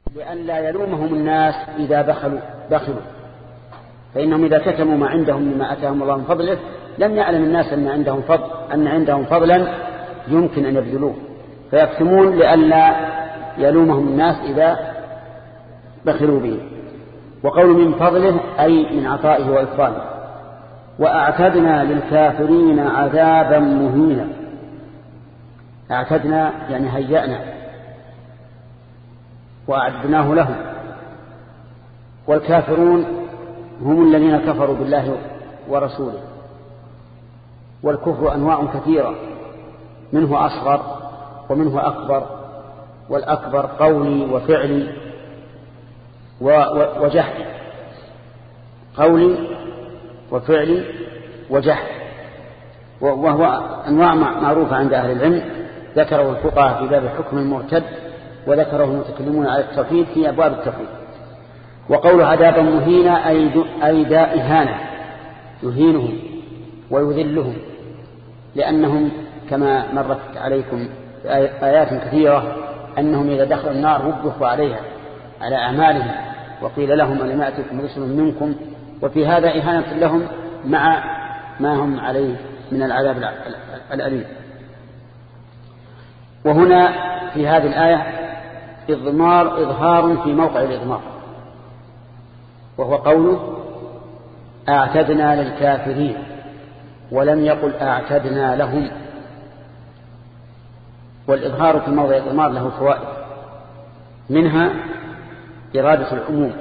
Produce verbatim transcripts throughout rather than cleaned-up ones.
لئلا يلومهم الناس إذا بخلوا بخلوا فإنهم إذا كتموا ما عندهم مما أتاهم الله من فضله لم يعلم الناس أن عندهم فضل أن عندهم فضلا يمكن أن يبذلوه فيكتمون لئلا يلومهم الناس إذا بخلوا به. وقول من فضله أي من عطائه وإفضاله. وأعتدنا للكافرين عذابا مهينا. أعتدنا يعني هيأنا وأعدناه لهم. والكافرون هم الذين كفروا بالله ورسوله. والكفر أنواع كثيرة منه أصغر ومنه أكبر والأكبر قولي وفعلي وجهل قولي وفعلي وجهل وهو أنواع معروفة عند أهل العلم ذكره الفقهاء في باب حكم المرتد وذكره المتكلمون على التوحيد في أبواب التوحيد. وقول عذابا مهينا أي داء إهانة يهينهم ويذلهم لأنهم كما مرت عليكم آيات كثيرة أنهم إذا دخلوا النار وبخوا عليها على أعمالهم وقيل لهم ألم يأتكم رسل منكم وفي هذا إهانة لهم مع ما هم عليه من العذاب الأليم. وهنا في هذه الآية إضمار إظهار في موقع الإضمار وهو قوله أعتدنا للكافرين ولم يقل أعتدنا لهم. والإظهار في موضع الإضمار له فوائد منها إرادة العموم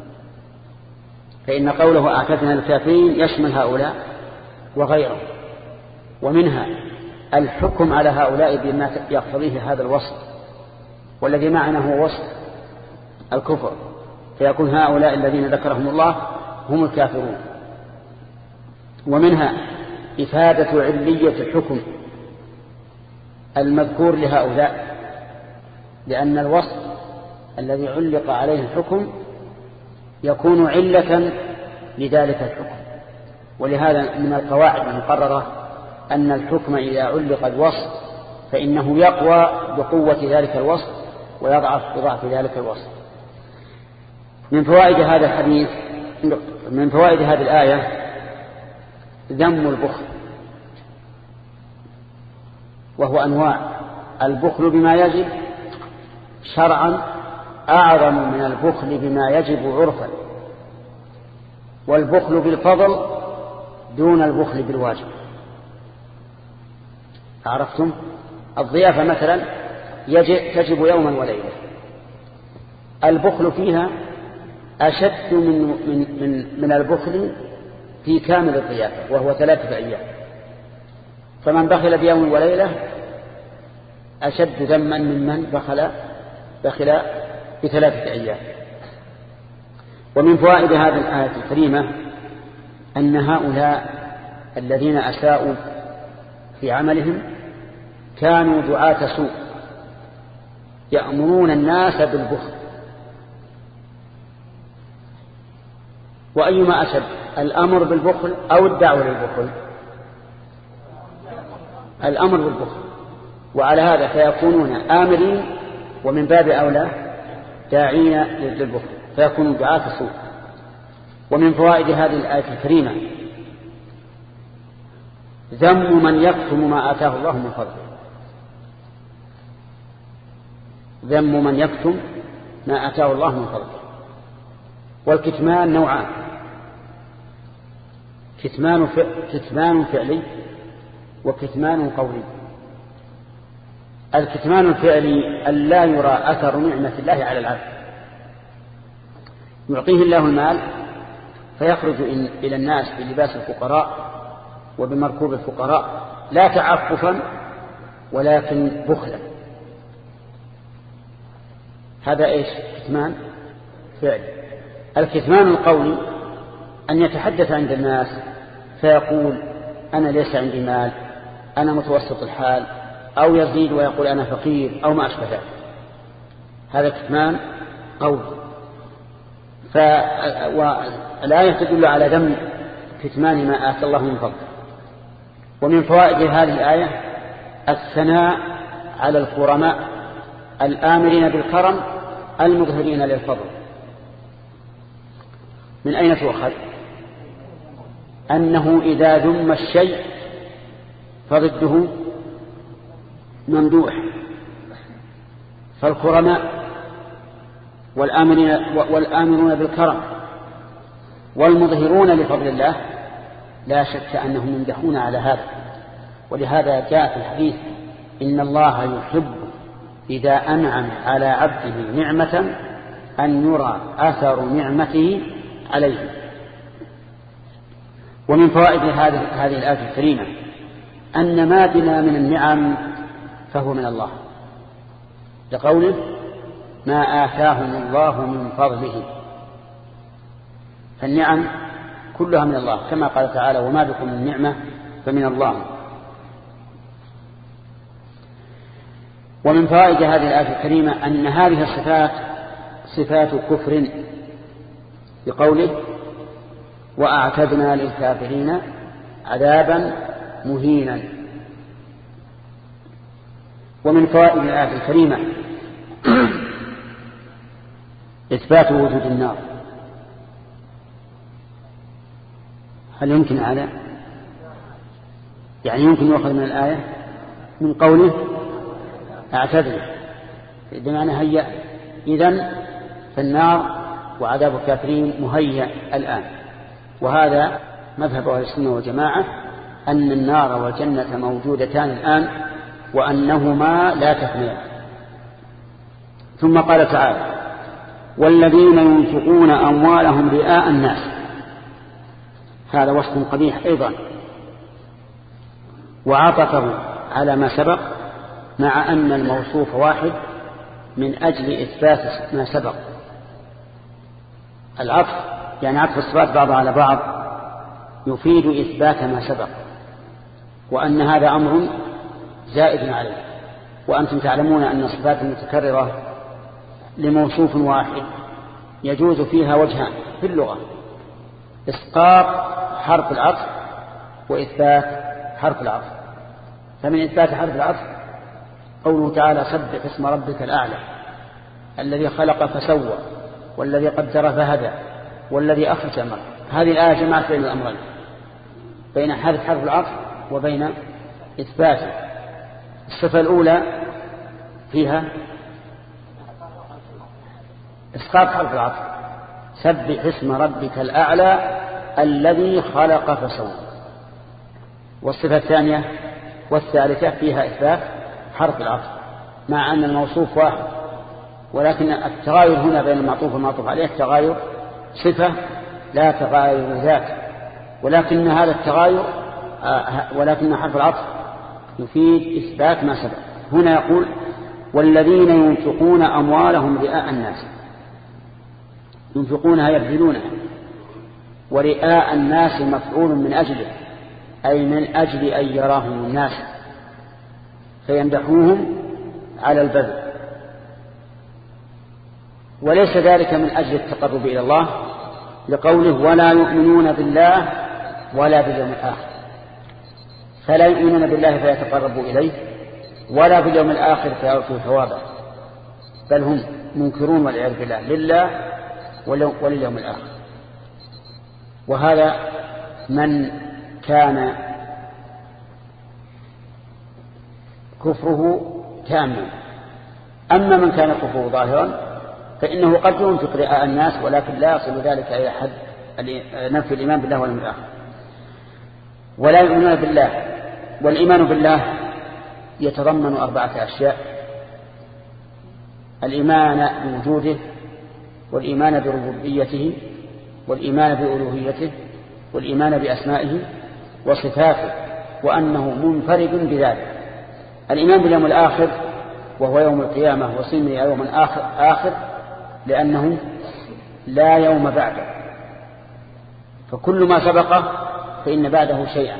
فإن قوله أعتدنا للكافرين يشمل هؤلاء وغيرهم. ومنها الحكم على هؤلاء بما يقتضيه هذا الوصف والذي معنا هو وصف الكفر فيكون هؤلاء الذين ذكرهم الله هم الكافرون. ومنها إفادة علية الحكم المذكور لهؤلاء لأن الوصف الذي علق عليه الحكم يكون علة لذلك الحكم. ولهذا من القواعد المقررة أن الحكم إذا علق الوصف فإنه يقوى بقوة ذلك الوصف ويضعف بضعف ذلك الوصف. من فوائد هذا الحديث من فوائد هذه الآية ذم البخل وهو أنواع. البخل بما يجب شرعا أعظم من البخل بما يجب عرفا والبخل بالفضل دون البخل بالواجب. عرفتم؟ الضيافة مثلا تجب يوما وليلة البخل فيها أشد من, من, من, من البخل في كامل الضيافة وهو ثلاثة أيام. فمن بخل بيوم وليلة أشد ذما ممن بخل بخل بثلاثة أيام. ومن فوائد هذه الآية الكريمة أن هؤلاء الذين أساءوا في عملهم كانوا دعاة سوء يأمرون الناس بالبخل. وأيما أشد الأمر بالبخل أو الدعوة للبخل؟ الأمر بالبخل. وعلى هذا فيكونون آمرين ومن باب أولى داعين للبخل فيكونوا دعاة سوء. ومن فوائد هذه الآية الكريمة ذم من يكتم ما آتاه الله من فضله. ذم من يكتم ما آتاه الله من فضله. والكتمان نوعان كتمان كتمان فعلي وكتمان قولي. الكتمان الفعلي أن لا يرى أثر نعمة الله على العبد يعطيه الله المال فيخرج إلى الناس بلباس الفقراء وبمركوب الفقراء لا تعففا ولكن بخلا. هذا إيش؟ كتمان فعلي. الكتمان القولي أن يتحدث عند الناس فيقول أنا ليس عندي مال أنا متوسط الحال أو يزيد ويقول أنا فقير أو ما أشبه ذلك. هذا كتمان قولي. فالآية تدل على ذم كتمان ما آتى الله من فضله. ومن فوائد هذه الآية الثناء على الكرماء الآمرين بالكرم المظهرين للفضل. من أين تؤخذ؟ أنه إذا ذم الشيء فضده ممدوح، فالكرماء والآمرون بالكرم والمظهرون لفضل الله لا شك أنهم يمدحون على هذا. ولهذا جاء في الحديث إن الله يحب إذا أنعم على عبده نعمة أن يرى أثر نعمته عليه. ومن فوائد هذه الآية الكريمة أن ما بنا من النعم فهو من الله، لقوله ما آتاهم الله من فضله، فالنعم كلها من الله، كما قال تعالى وما بكم من نعمة فمن الله. ومن فوائد هذه الآية الكريمة أن هذه الصفات صفات كفر، بقوله وأعتدنا للكافرين عذابا مهينا. ومن فوائد الآية الكريمة إثبات وجود النار. هل يمكن هذا؟ يعني يمكن يؤخذ من الآية من قوله أعتدنا بمعنى هيأ، إذن فالنار وعذاب الكافرين مهيأ الآن. وهذا مذهب أهل السنة والجماعة أن النار والجنة موجودتان الآن وأنهما لا تفنيان. ثم قال تعالى والذين ينفقون أموالهم رئاء الناس، هذا وصف قبيح أيضا، وعطفه على ما سبق مع أن الموصوف واحد من أجل إثبات ما سبق. العطف يعني عطف الصفات بعضها على بعض يفيد إثبات ما سبق، وأن هذا أمر زائد عليه. وأنتم تعلمون أن الصفات المتكررة لموصوف واحد يجوز فيها وجهان في اللغة: إسقاط حرف العطف وإثبات حرف العطف. فمن إثبات حرف العطف قوله تعالى سبح اسم ربك الأعلى الذي خلق فسوى والذي قدر فهدى والذي أخرج المرء. هذه الآية جمعت بين الأمرين، بين حذف حرف العطف وبين إثباته. الصفة الأولى فيها إسقاط حرف العطف سبح اسم ربك الأعلى الذي خلق فسوى. والصفة الثانية والثالثة فيها إثبات حرف العطف مع أن الموصوف واحد، ولكن التغاير هنا بين المعطوف والمعطوف عليه تغاير صفة لا تغاير ذات، ولكن هذا التغاير ولكن حرف العطف يفيد إثبات ما سبق. هنا يقول والذين ينفقون أموالهم رئاء الناس، ينفقونها يبذلونها، ورئاء الناس مفعول من أجله، أي من أجل أن يراهم الناس فيمدحوهم على البذل، وليس ذلك من أجل التقرب إلى الله، لقوله ولا يؤمنون بالله ولا باليوم الآخر، فلا يؤمنون بالله فيتقربوا إليه ولا باليوم الآخر فيرجوا ثوابه، بل هم منكرون والعياذ بالله لله ولليوم الآخر. وهذا من كان كفره تاما. أما من كان كفره ظاهرا فإنه قد ينفق رئاء الناس ولكن لا يصل ذلك إلى حد نفي الإيمان بالله واليوم الآخر. ولا يؤمنون بالله، والإيمان بالله يتضمن أربعة أشياء: الإيمان بوجوده، والإيمان بربوبيته، والإيمان بألوهيته، والإيمان بأسمائه وصفاته، وأنه منفرد بذلك. الإيمان باليوم الآخر وهو يوم القيامة وسمي يوم آخر, آخر لأنه لا يوم بعده، فكل ما سبقه فإن بعده شيئا.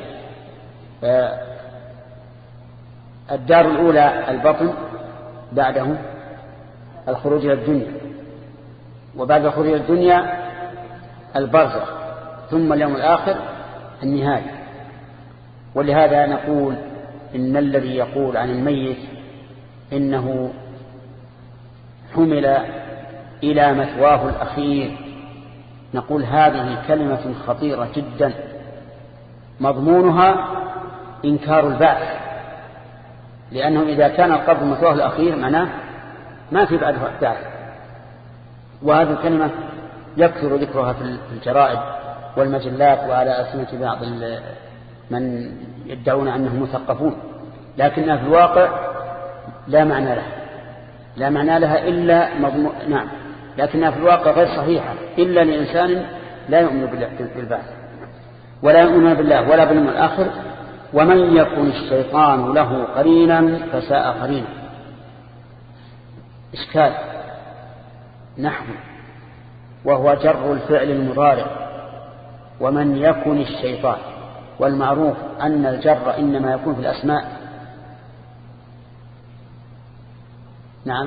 الدار الأولى البطن، بعده الخروج إلى الدنيا، وبعد الخروج إلى الدنيا البرزخ، ثم اليوم الآخر النهاية. ولهذا نقول إن الذي يقول عن الميت إنه حمل إلى مثواه الأخير. نقول هذه كلمة خطيرة جدا، مضمونها إنكار البعث، لأنه إذا كان القبر مثواه الأخير معناه ما في بعد بعث. وهذه الكلمة يكثر ذكرها في الجرائد والمجلات وعلى ألسنة بعض من يدعون أنهم مثقفون، لكنها في الواقع لا معنى لها لا معنى لها إلا مضمون. نعم، لكنها في الواقع غير صحيحة إلا لإنسان لا يؤمن بالبعث ولا يؤمن بالله ولا باليوم الآخر. ومن يكن الشيطان له قرينا فساء قرينا. إشكال نحو، وهو جر الفعل المضارع، ومن يكن الشيطان، والمعروف أن الجر إنما يكون في الأسماء. نعم،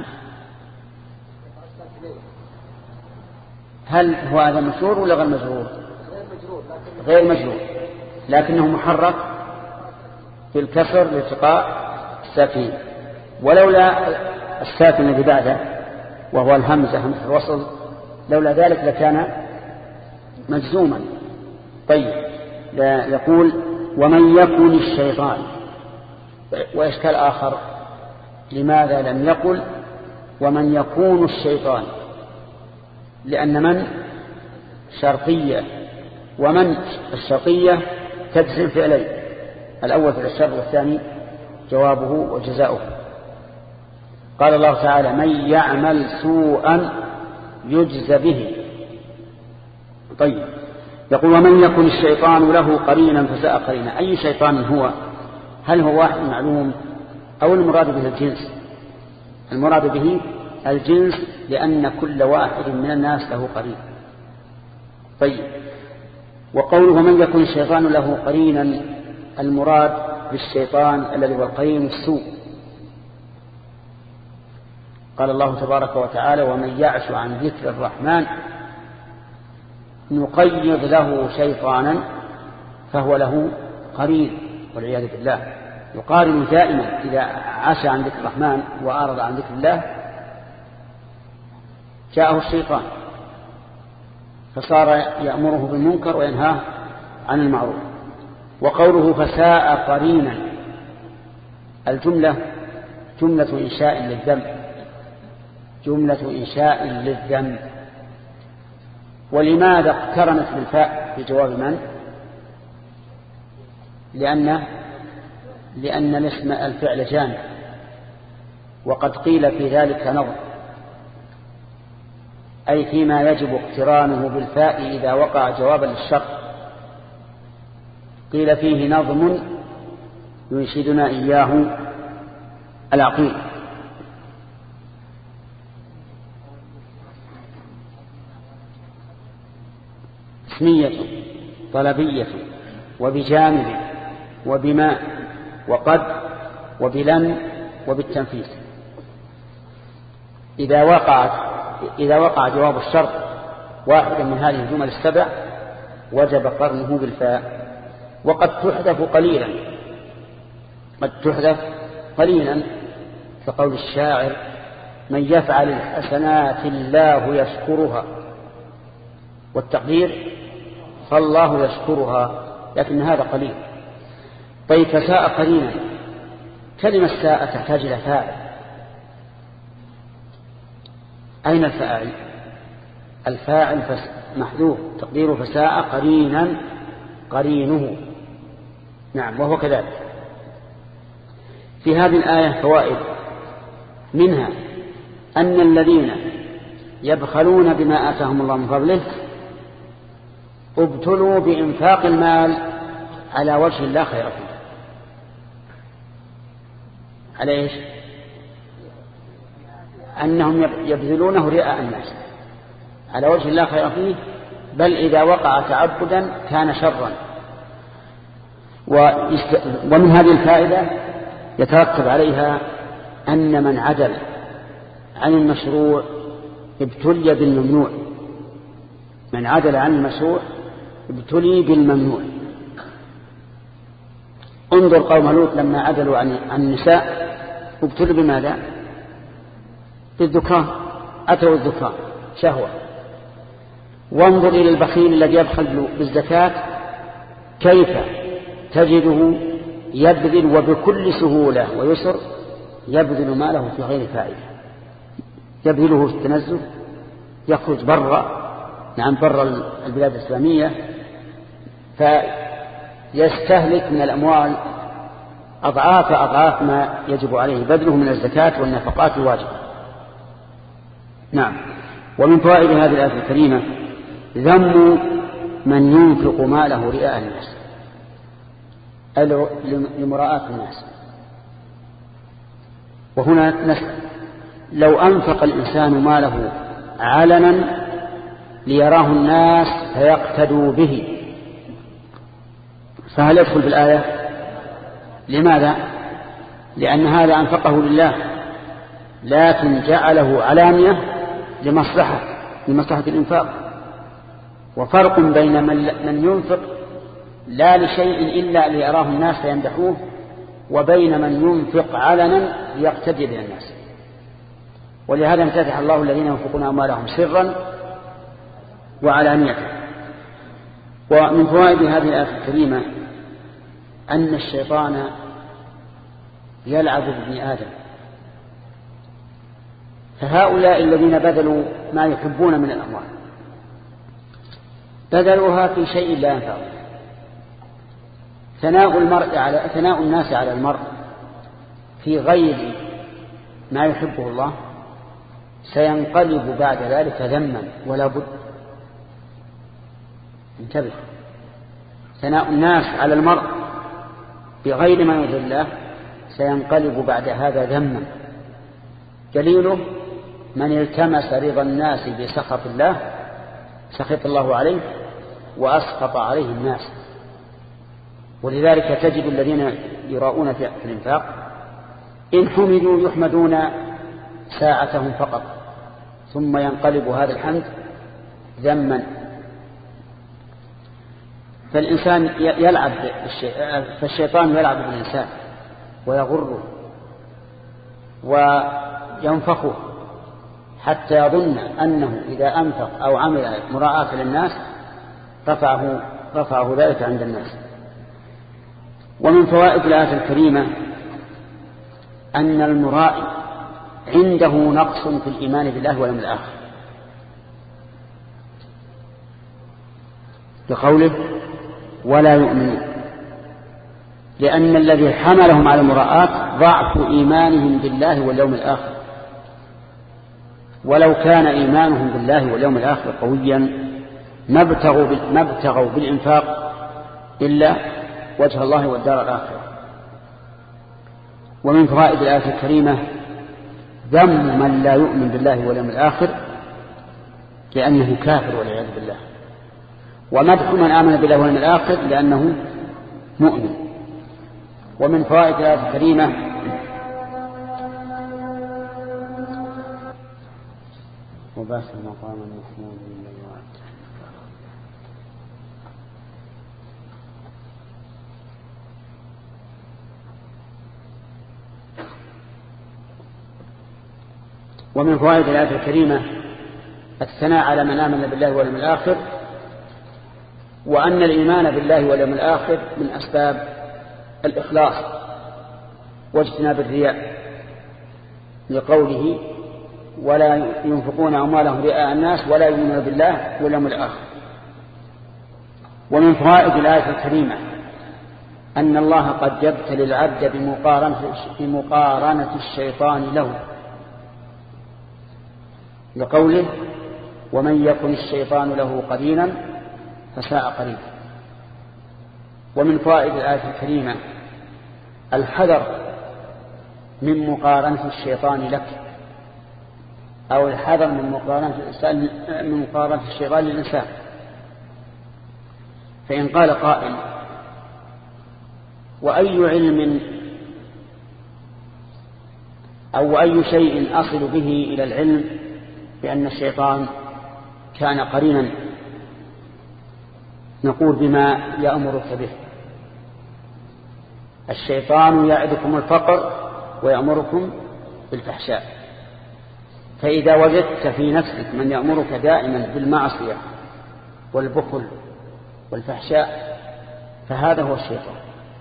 هل هو هذا مجرور ولا غير مجرور؟ غير مجرور، لكنه محرك في الكسر لالتقاء الساكنين، ولولا الساكن الذي بعده وهو الهمزة همزة الوصل لولا ذلك لكان مجزوما. طيب، يقول ومن يكن الشيطان. وإشكال آخر، لماذا لم يقل ومن يكون الشيطان؟ لأن من شرطية، ومن الشرطية تجزم فعلين، الأول في الشرط والثاني جوابه وجزاؤه. قال الله تعالى من يعمل سوءا يجز به. طيب، يقول ومن يكن الشيطان له قرينا فساء قرينا. أي شيطان هو؟ هل هو واحد معلوم أو المراد به الجنس؟ المراد به الجنس، لأن كل واحد من الناس له قرين. طيب، وقوله من يكن الشيطان له قرينا، المراد بالشيطان الذي هو القرين السوء. قال الله تبارك وتعالى ومن يعش عن ذكر الرحمن نقيض له شيطانا فهو له قرين، والعياذ بالله. يقارن دائما إذا عاش عن ذكر الرحمن وأعرض عن ذكر الله جاءه الشيطان فصار يأمره بالمنكر وينهاه عن المعروف. وقوله فساء قرينا، الجملة جملة إنشاء للذنب، جملة إنشاء للذنب. ولماذا اقترنت بالفاء في جواب من؟ لأن لأن الاسم الفعل جامع، وقد قيل في ذلك نظر، أي فيما يجب اقترانه بالفاء إذا وقع جوابا للشرط. قيل فيه نظم ينشدنا إياه العقيل. اسمية طلبية وبجانب وبما وقد وبلن وبالتنفيذ. إذا وقعت إذا وقع جواب الشرط واحدا من هذه الجمل السبع وجب قرنه بالفاء. وقد تحذف قليلا، قد تحذف قليلا كقول الشاعر من يفعل الحسنات الله يشكرها، والتقدير فالله يشكرها، لكن هذا قليل. طيب، فساء قليلا، كلمة ساء تحتاج إلى فاعل. أين الفاعل؟ الفاعل محذوف، تقديره فساء قرينا قرينه. نعم، وهو كذلك. في هذه الآية فوائد، منها أن الذين يبخلون بما آتاهم الله من فضله ابتلوا بإنفاق المال على وجه لا خير فيه. على إيش؟ أنهم يبذلونه رئاء الناس على وجه لا خير فيه، بل إذا وقع تعبدا كان شرا. ومن هذه الفائدة يترتب عليها أن من عدل عن المشروع ابتلي بالممنوع، من عدل عن المشروع ابتلي بالممنوع. انظر قوم لوط لما عدلوا عن النساء ابتلوا بماذا؟ بالذكران، أتوا الذكران شهوة. وانظر إلى البخيل الذي يبخل بالزكاة كيف تجده يبذل وبكل سهولة ويسر يبذل ماله في غير فائدة، يبذله في التنزه، يخرج برا نعم برا البلاد الإسلامية فيستهلك من الأموال أضعاف أضعاف ما يجب عليه بذله من الزكاة والنفقات الواجبة. نعم. ومن فوائد هذه الآية الكريمة ذم من ينفق ماله رئاء الناس لمراءة الناس. وهنا نسأل لو أنفق الإنسان ماله علنا ليراه الناس فيقتدوا به فهل يدخل في الآية؟ لماذا؟ لأن هذا أنفقه لله لكن جعله علانية لمصلحة لمصلحة الإنفاق. وفرق بين من ينفق لا لشيء إلا ليراه الناس فيمدحوه وبين من ينفق علنا ليقتدي به الناس. ولهذا امتدح الله الذين ينفقون أموالهم سرا وعلانية. ومن فوائد هذه الآية الكريمة أن الشيطان يلعب بابن آدم، فهؤلاء الذين بذلوا ما يحبون من الأموال بذلوها في شيء لا ينفع. ثناء المرء على ثناء الناس على المرء في غير ما يحبه الله سينقلب بعد ذلك ذما ولا بد. انتبه، ثناء الناس على المرء بغير ما يرضي الله سينقلب بعد هذا ذما. دليله من التمس رضا الناس بسخط الله سخط الله عليه وأسخط عليه الناس. ولذلك تجد الذين يراؤون في الإنفاق إن حمدوا يحمدون ساعتهم فقط ثم ينقلب هذا الحمد ذما. فالإنسان يلعب فالشيطان يلعب بالإنسان ويغره وينفخه حتى يظن أنه إذا أنفق أو عمل مراعاة للناس رفعه, رفعه ذلك عند الناس. ومن فوائد الآية الكريمة أن المرائي عنده نقص في الإيمان بالله واليوم الآخر بقوله ولا يؤمنون، لأن الذي حملهم على المراءات ضعف إيمانهم بالله واليوم الآخر. ولو كان إيمانهم بالله واليوم الآخر قويا ما ابتغوا بالإنفاق إلا وجه الله والدار الآخرة. ومن فوائد الآية الكريمة ذم من لا يؤمن بالله واليوم الآخر لأنه كافر والعياذ بالله، ومدح من آمن بالله واليوم الآخر لأنه مؤمن. ومن فوائد الآية الكريمة وباس المقام المحمود من الله. ومن فوائد الآية الكريمة الثناء على من آمن بالله واليوم الآخر، وأن الإيمان بالله واليوم الآخر من أسباب الإخلاص واجتناب الرياء لقوله ولا ينفقون أموالهم رئاء الناس ولا يؤمنون بالله واليوم الآخر. ومن فوائد الآية الكريمة أن الله قد يبتلي العبد بمقارنة الشيطان له لقوله ومن يكن الشيطان له قرينا فساء قرينا. ومن فوائد الآية الكريمة الحذر من مقارنة الشيطان لك أو الحذر من مقارنة الإنسان من مقارنة الشيطان للإنسان. فإن قال قائل وأي علم أو أي شيء أصل به إلى العلم بأن الشيطان كان قرينا، نقول بما يأمرك به. الشيطان يعدكم الفقر ويأمركم بالفحشاء، فإذا وجدت في نفسك من يأمرك دائما بالمعصية والبخل والفحشاء فهذا هو الشيطان.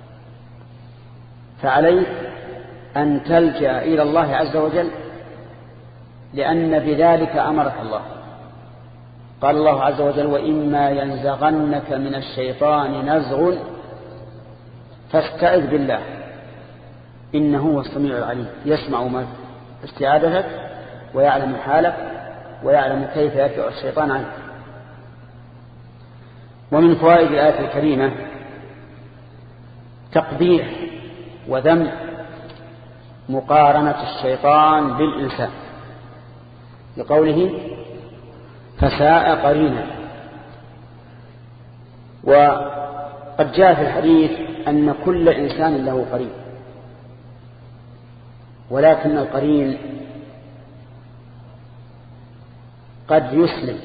فعليك أن تلجأ إلى الله عز وجل، لأن بذلك أمرك الله. قال الله عز وجل: وإما ينزغنك من الشيطان نزغ فاستعذ بالله إنه هو السميع العليم، يسمع ما استعاذتك ويعلم حالك ويعلم كيف يدفع الشيطان عنك. ومن فوائد الآية الكريمة تقبيح وذم مقارنة الشيطان بالإنسان، لقوله: فساء قرينا. وقد جاء في الحديث أن كل إنسان له قرين، ولكن القرين قد يسلم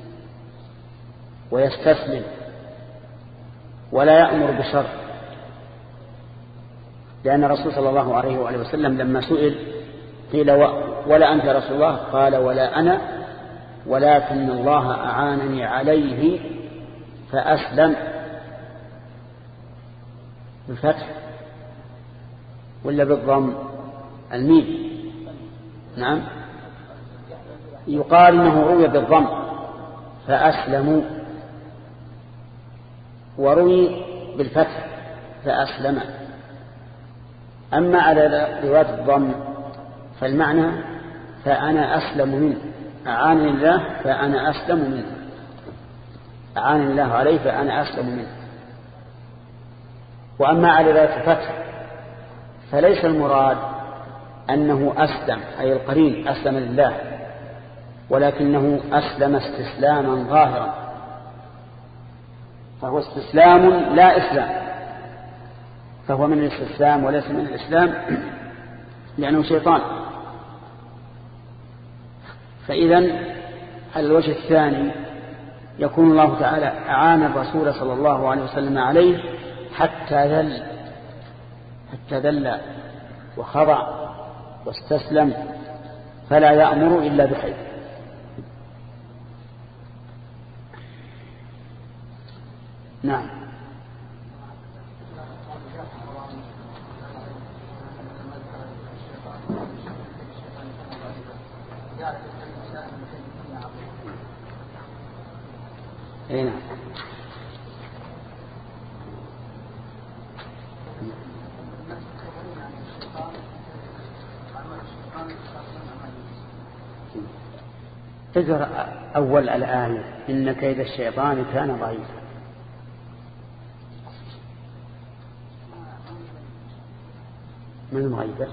ويستسلم ولا يأمر بشر، لأن الرسول صلى الله عليه وآله وسلم لما سئل قيل: ولا أنت يا رسول الله؟ قال: ولا أنا، ولكن الله أعانني عليه فأسلم. بالفتح ولا بالضم؟ الميم. نعم، يقال إنه روي بالضم فأسلموا، وروي بالفتح فأسلم. أما على رواية الضم فالمعنى: فأنا أسلم منه، أعانني الله فأنا أسلم منه، أعانني الله عليه فأنا أسلم منه. وأما على رواية الفتح فليس المراد أنه أسلم أي القرين أسلم لله، ولكنه أسلم استسلاما ظاهرا، فهو استسلام لا إسلام، فهو من الاستسلام وليس من الإسلام، لأنه شيطان. فإذا على الوجه الثاني يكون الله تعالى أعان الرسول صلى الله عليه وسلم عليه حتى ذل حتى ذل وخضع واستسلم، فلا يأمر إلا بخير. نعم. اي نعم. تقرأ أول الآية: إن كيد الشيطان كان ضعيفا. من المغيبة؟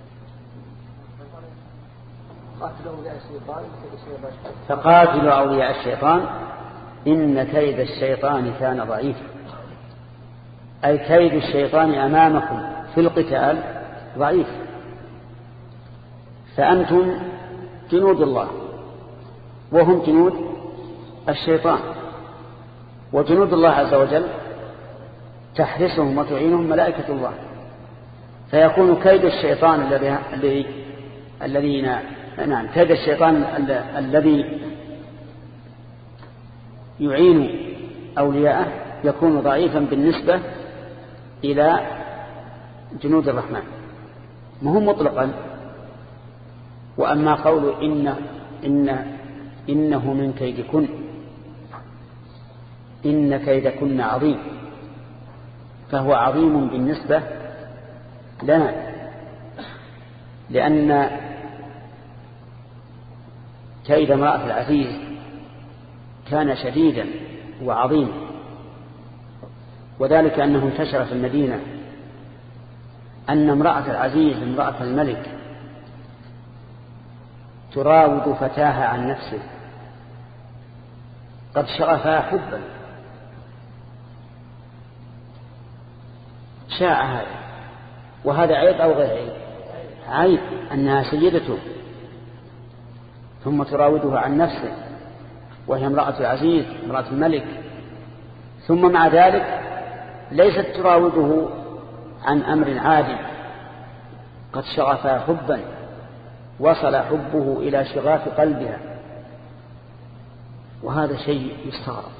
فقاتلوا أولياء الشيطان إن كيد الشيطان كان ضعيفا، أي كيد الشيطان أمامكم في القتال ضعيف، فأنتم جنود الله وهم جنود الشيطان، وجنود الله عز وجل تحرسهم وتعينهم ملائكة الله، فيكون كيد الشيطان الذي الذين نعم كيد الشيطان الذي يعين أولياءه يكون ضعيفا بالنسبة إلى جنود الرحمن، مهم مطلقا. وأما قول إن إن إنه من كيدكن، إن كيدكن عظيم، فهو عظيم بالنسبة لنا، لأن كيد امرأة العزيز كان شديدا وعظيما، وذلك أنه انتشر في المدينة أن امرأة العزيز امرأة الملك تراود فتاها عن نفسه، قد شغفها حبا. شاع هذا، وهذا عيب أو غير عيب؟ عيب أنها سيدته ثم تراودها عن نفسه وهي امرأة العزيز امرأة الملك، ثم مع ذلك ليست تراوده عن أمر عادي، قد شغفها حبا وصل حبه إلى شغاف قلبها، وهذا شيء يستغرب.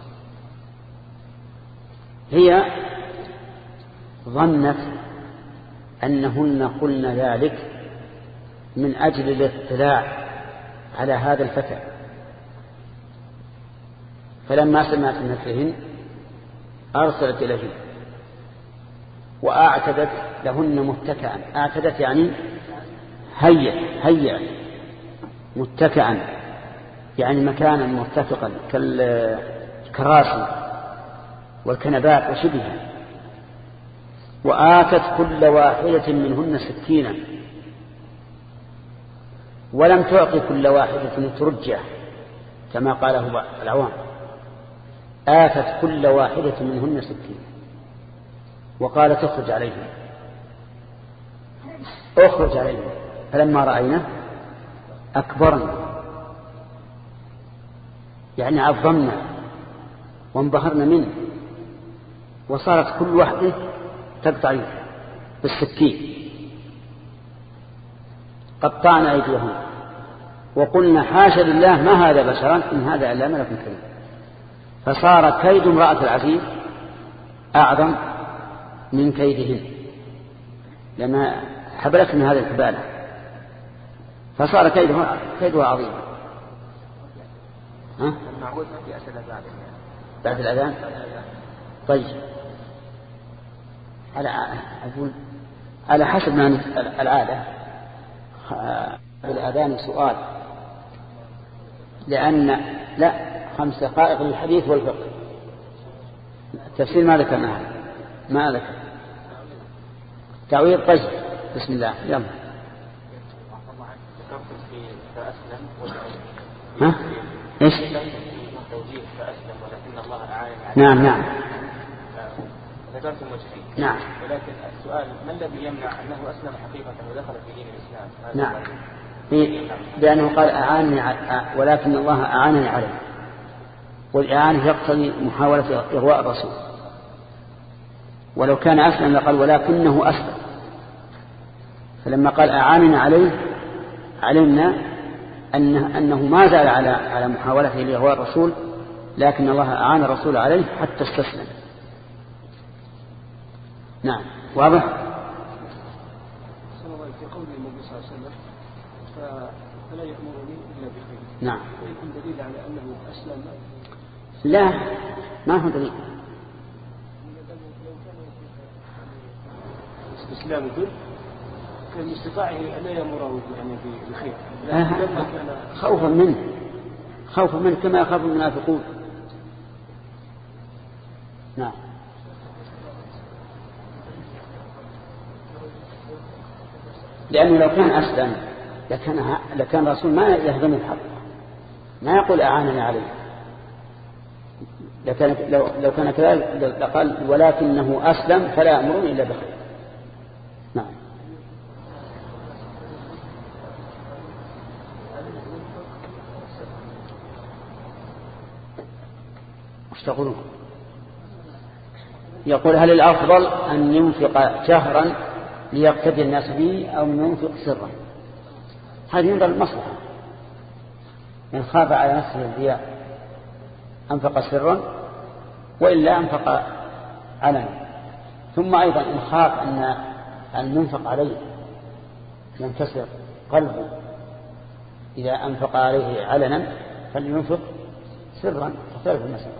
هي ظنت أنهن قلن ذلك من أجل الاطلاع على هذا الفتى، فلما سمعت مثلهن أرسلت إليهن وأعتدت لهن متكئا. أعتدت يعني هيئ هيئ متكئا يعني مكانا مرتفقا كالكراسي والكنبات وشبهها. وآتت كل واحدة منهن سكينا، ولم تعطي كل واحدة ترجع كما قاله العوام، آتت كل واحدة منهن سكينا وقالت اخرج عليهم اخرج عليهم. فلما رأينا أكبرنا يعني عظمنا وانبهرنا منه، وصارت كل واحدة تقطع بالسكين. قطعنا أيديهم وقلنا حاشا لله ما هذا بشرا إن هذا إلا ملك كريم. فصار كيد امرأة العزيز أعظم من كيدهن، لما حبلت من هذه الحبالة فصار كيدها كيدها عظيما. ها؟ المعبود في أسد بعد بعد الأذان. طيب على أقول على حسب ما العادة الأذان سؤال، لأن لا خمس دقائق للحديث والفقه. التفسير ما ذكرنا هذا ما ذكر تعويض. طيب بسم الله يلا. ها ايش؟ نعم نعم ذكرتم وجهين. نعم. ولكن السؤال ما الذي يمنع أنه أسلم حقيقة ودخل في دين الإسلام؟ نعم لأنه قال أعانني ولكن الله أعانني عليه، والإعانة يقتضي محاولة إغواء الرسول. ولو كان أسلم لقال ولكنه أسلم، فلما قال أعاننا عليه علمنا أنه, أنه ما زال على على محاولته لإغواء الرسول، لكن الله أعان الرسول عليه حتى استسلم. نعم واضح. في قول النبي صلى الله عليه وسلم فلا يأمرني إلا بخير. نعم. ويكون دليل على أنه أسلم؟ لا ما هو دليل. استسلام كل كان استطاعه أن لا يأمره يعني بخير خوفا منه خوفا منه كما يخاف المنافقون. نعم. لأنه لو كان أسلم لكان لكان الرسول ما يهضم الحق، ما يقول أعانني عليه. لكان لو لو كان كذلك لقال ولكنه أسلم فلا يأمرني إلا بخير. نعم. وش تقولون؟ يقول هل الأفضل أن ينفق جهرا ليقتدي الناس به أو أن ينفق سرا؟ هذه ينظر المصلحة. من خاف على نفسه الرياء أنفق سرا، وإلا أنفق علنا. ثم أيضا إن خاف أن المنفق عليه ينكسر قلبه إذا أنفق عليه علنا فلينفق سرا. تختلف المسألة.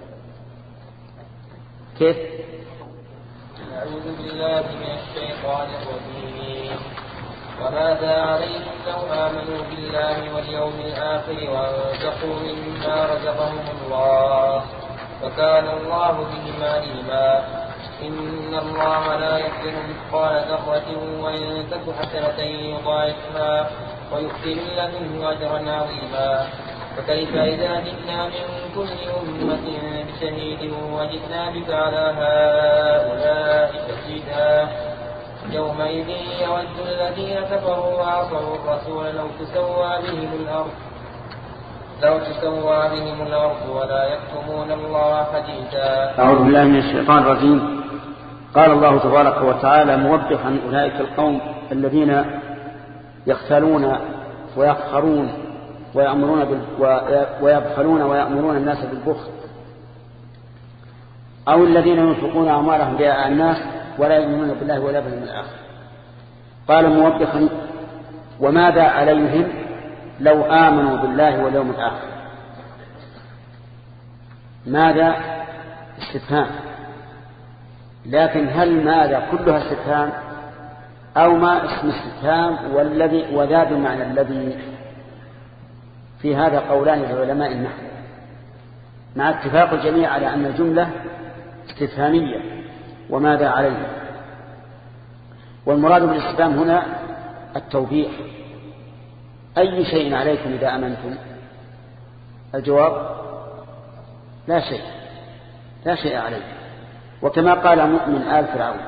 كيف؟ أعوذ بالله من الشيطان الرجيم. وماذا عليهم لو آمنوا بالله واليوم الآخر وانفقوا مما رزقهم الله وكان الله بهم عليما. إن الله لا يظلم مثقال ذرة وإن تك حسنة يضاعفها ويؤتي من لدنه أجرا عظيما. فكيف إذا جئنا من كل أمة بشهيد وجئنا بك على هؤلاء شهيدا يومئذ يود الذين كفروا وعصوا الرسول لو تسوى بهم الأرض لو تسوى بهم الأرض ولا يكتمون الله حديثا. أعوذ بالله من الشيطان الرجيم. قال الله تبارك وتعالى موبخا أولئك القوم الذين يختالون ويفخرون ويأمرون بال... ويبخلون ويأمرون الناس بالبخل، أو الذين ينفقون أموالهم رئاء الناس ولا يؤمنون بالله ولا باليوم الآخر. قال موبخا: وماذا عليهم لو آمنوا بالله واليوم الآخر؟ ماذا استفهام، لكن هل ماذا كلها استفهام أو ما اسم استفهام والذي وذا بمعنى الذي؟ في هذا قولان لعلماء النحو، مع اتفاق الجميع على أن الجملة استفهامية وماذا عليهم. والمراد بالاستفهام هنا التوبيخ: أي شيء عليكم إذا أمنتم؟ الجواب: لا شيء، لا شيء عليكم. وكما قال مؤمن آل فرعون: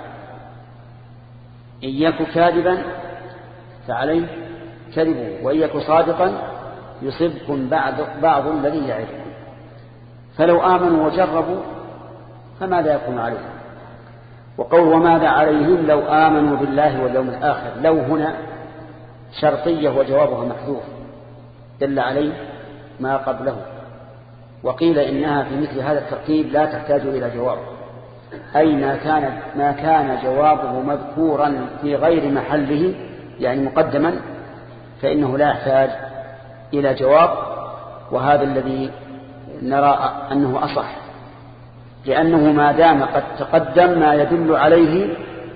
إن يك كاذبا فعليه كذبه وإن يك صادقا يصبكم بعض, بعض الذي يعرفكم. فلو آمنوا وجربوا فماذا يكون عليهم؟ وقول وماذا عليهم لو آمنوا بالله واليوم الآخر، لو هنا شرطية وجوابها محذوف دل عليه ما قبله. وقيل إنها في مثل هذا الترتيب لا تحتاج إلى جواب، أي ما كان, ما كان جوابه مذكورا في غير محله يعني مقدما فإنه لا يحتاج إلى جواب. وهذا الذي نرى أنه أصح، لأنه ما دام قد تقدم ما يدل عليه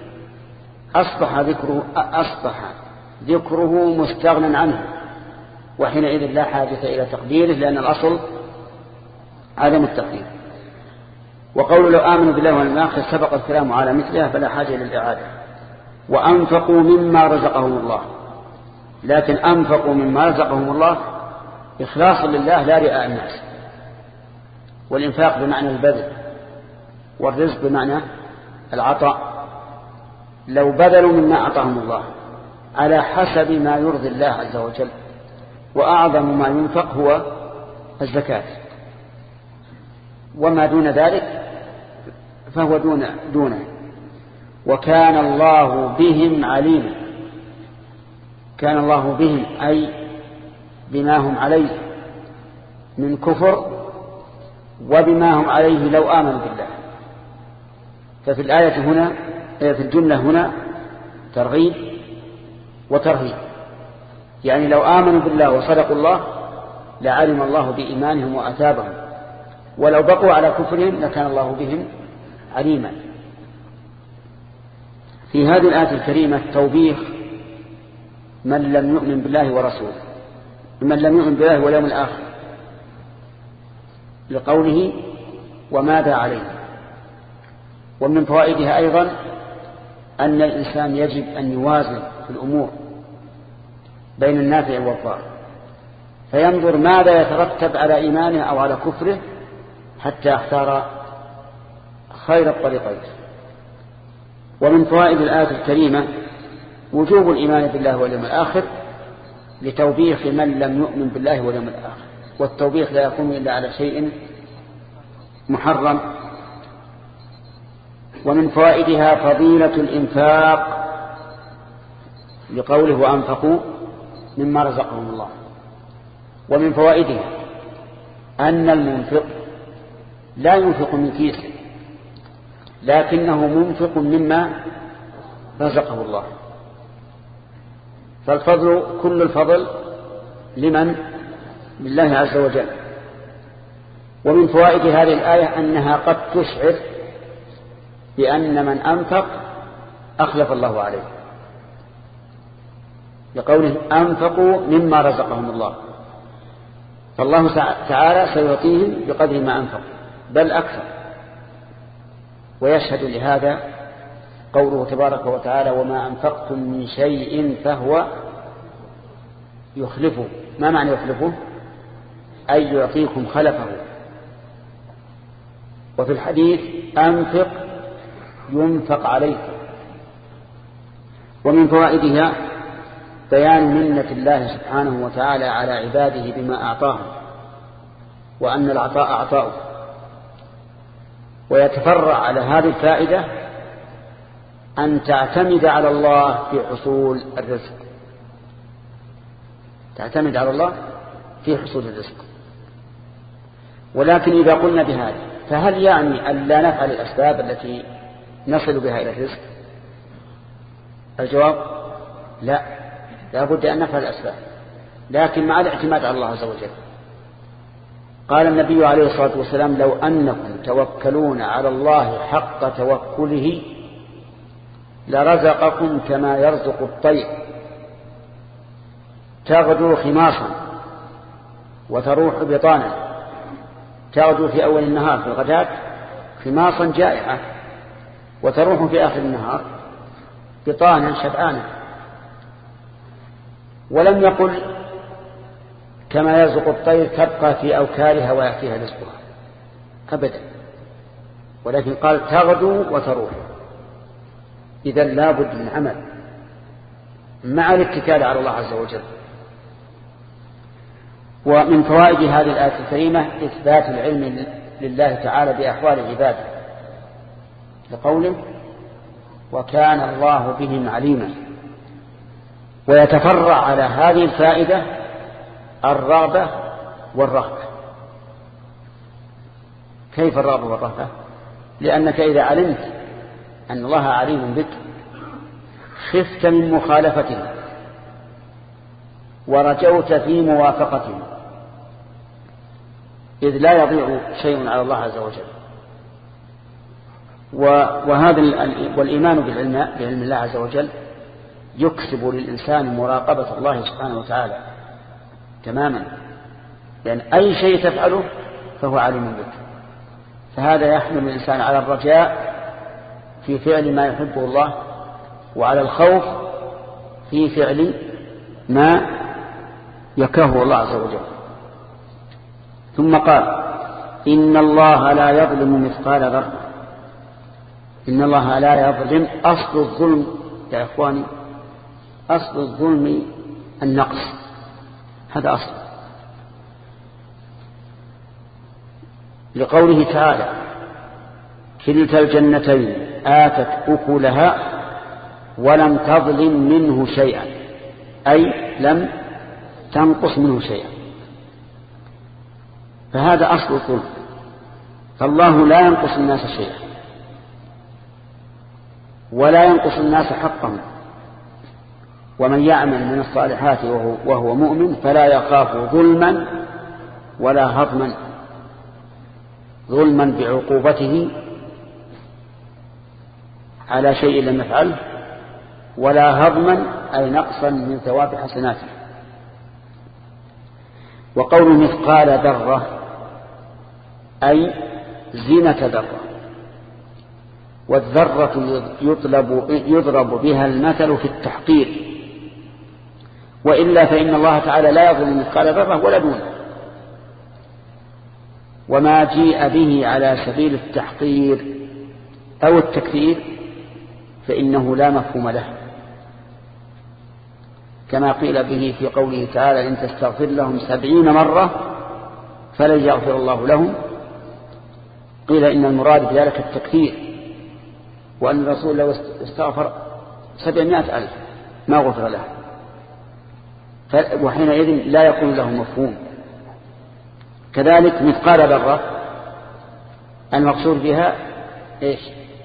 أصبح ذكره, أصبح ذكره مستغنى عنه، وحينئذ لا حاجة إلى تقديره لأن الأصل عدم التقدير. وقول لو آمنوا بالله واليوم الآخر سبق الكلام على مثلها فلا حاجة للإعادة. وأنفقوا مما رزقهم الله، لكن أنفقوا مما رزقهم الله إخلاصا لله لا رئاء الناس. والإنفاق بمعنى البذل، والرزق بمعنى العطاء. لو بذلوا مما أعطاهم الله على حسب ما يرضي الله عز وجل، وأعظم ما ينفق هو الزكاة، وما دون ذلك فهو دون دونه. وكان الله بهم عليما، كان الله بهم أي بما هم عليه من كفر وبما هم عليه لو آمنوا بالله. ففي الآية هنا في الجملة هنا ترغيب وترهيب، يعني لو آمنوا بالله وصدقوا الله لعلم الله بإيمانهم وأثابهم، ولو بقوا على كفرهم لكان الله بهم عليما. في هذه الآية الكريمة توبيخ من لم يؤمن بالله ورسوله، من لم يؤمن بالله واليوم الآخر، لقوله وماذا عليه. ومن فوائدها أيضا أن الإنسان يجب أن يوازن في الأمور بين النافع والضار، فينظر ماذا يترتب على إيمانه أو على كفره حتى يختار خير الطريقين. ومن فوائد الآية الكريمة وجوب الإيمان بالله واليوم الآخر لتوبيخ من لم يؤمن بالله واليوم الآخر، والتوبيخ لا يكون إلا على شيء محرم. ومن فوائدها فضيلة الإنفاق لقوله وأنفقوا مما رزقهم الله. ومن فوائدها أن المنفق لا ينفق من كيسه، لكنه منفق مما رزقه الله، فالفضل كل الفضل لمن؟ لله عز وجل. ومن فوائد هذه الآية أنها قد تشعر بأن من أنفق أخلف الله عليه، لقوله أنفقوا مما رزقهم الله، فالله تعالى سيعطيهم بقدر ما أنفق بل أكثر. ويشهد لهذا قوله تبارك وتعالى وما أنفقتم من شيء فهو يخلفه. ما معنى يخلفه؟ أي يعطيكم خلفه. وفي الحديث أنفق ينفق عليك. ومن فوائدها بيان منة الله سبحانه وتعالى على عباده بما أعطاهم، وأن العطاء عطاؤه. ويتفرع على هذه الفائدة أن تعتمد على الله في حصول الرزق، تعتمد على الله في حصول الرزق. ولكن إذا قلنا بهذا فهل يعني أن لا نفعل الأسباب التي نصل بها إلى الرزق؟ الجواب لا، لا بد أن نفعل الأسباب، لكن مع الاعتماد على الله عز وجل. قال النبي عليه الصلاة والسلام: لو أنكم توكلون على الله حق توكله لرزقكم كما يرزق الطير تغدو خماصا وتروح بطانا. تغدو في أول النهار في الغداة خماصا جائعة، وتروح في آخر النهار بطانا شبعانا. ولم يقل كما يرزق الطير تبقى في أوكارها ويأتيها رزقها أبدا، ولكن قال تغدو وتروح. إذن لا بد من عمل مع الاتكال على الله عز وجل. ومن فوائد هذه الآية الكريمة إثبات العلم لله تعالى بأحوال عباده، لقوله: وكان الله بهم عليما. ويتفرع على هذه الفائدة الرغبة والرهبة. كيف الرغبة والرهبة؟ لأنك إذا علمت أن الله عليم بك خفت من مخالفته ورجوت في موافقته، إذ لا يضيع شيء على الله عز وجل. وهذا والإيمان بعلم بعلم الله عز وجل يكسب للإنسان مراقبة الله سبحانه وتعالى تماما، لأن أي شيء تفعله فهو عليم بك. فهذا يحمل الإنسان على الرجاء في فعل ما يحبه الله، وعلى الخوف في فعل ما يكرهه الله عز وجل. ثم قال: إن الله لا يظلم مثقال ذرة. إن الله لا يظلم. أصل الظلم يا إخواني، أصل الظلم النقص، هذا أصل. لقوله تعالى: كلتا الجنتين آتت أكلها ولم تظلم منه شيئا، أي لم تنقص منه شيئا. فهذا أصل الظلم، فالله لا ينقص الناس شيئا ولا ينقص الناس حقهم. ومن يعمل من الصالحات وهو, وهو مؤمن فلا يخاف ظلما ولا هضما. ظلما بعقوبته على شيء لم يفعله، ولا هضما أي نقصا من ثواب حسناته. وقول مثقال ذرة أي زينة ذرة. والذرة يطلب يضرب بها المثل في التحقير، وإلا فإن الله تعالى لا يظلم مثقال ذرة ولا دونه. وما جيء به على سبيل التحقير أو التكثير فإنه لا مفهوم له، كما قيل به في قوله تعالى: إن تستغفر لهم سبعين مرة فلن يغفر الله لهم. قيل إن المراد بذلك التكثير، وأن الرسول لو استغفر سبعمائة ألف ما غفر له، وحينئذ لا يكون له مفهوم. كذلك مثقال ذرة المقصود بها إيش؟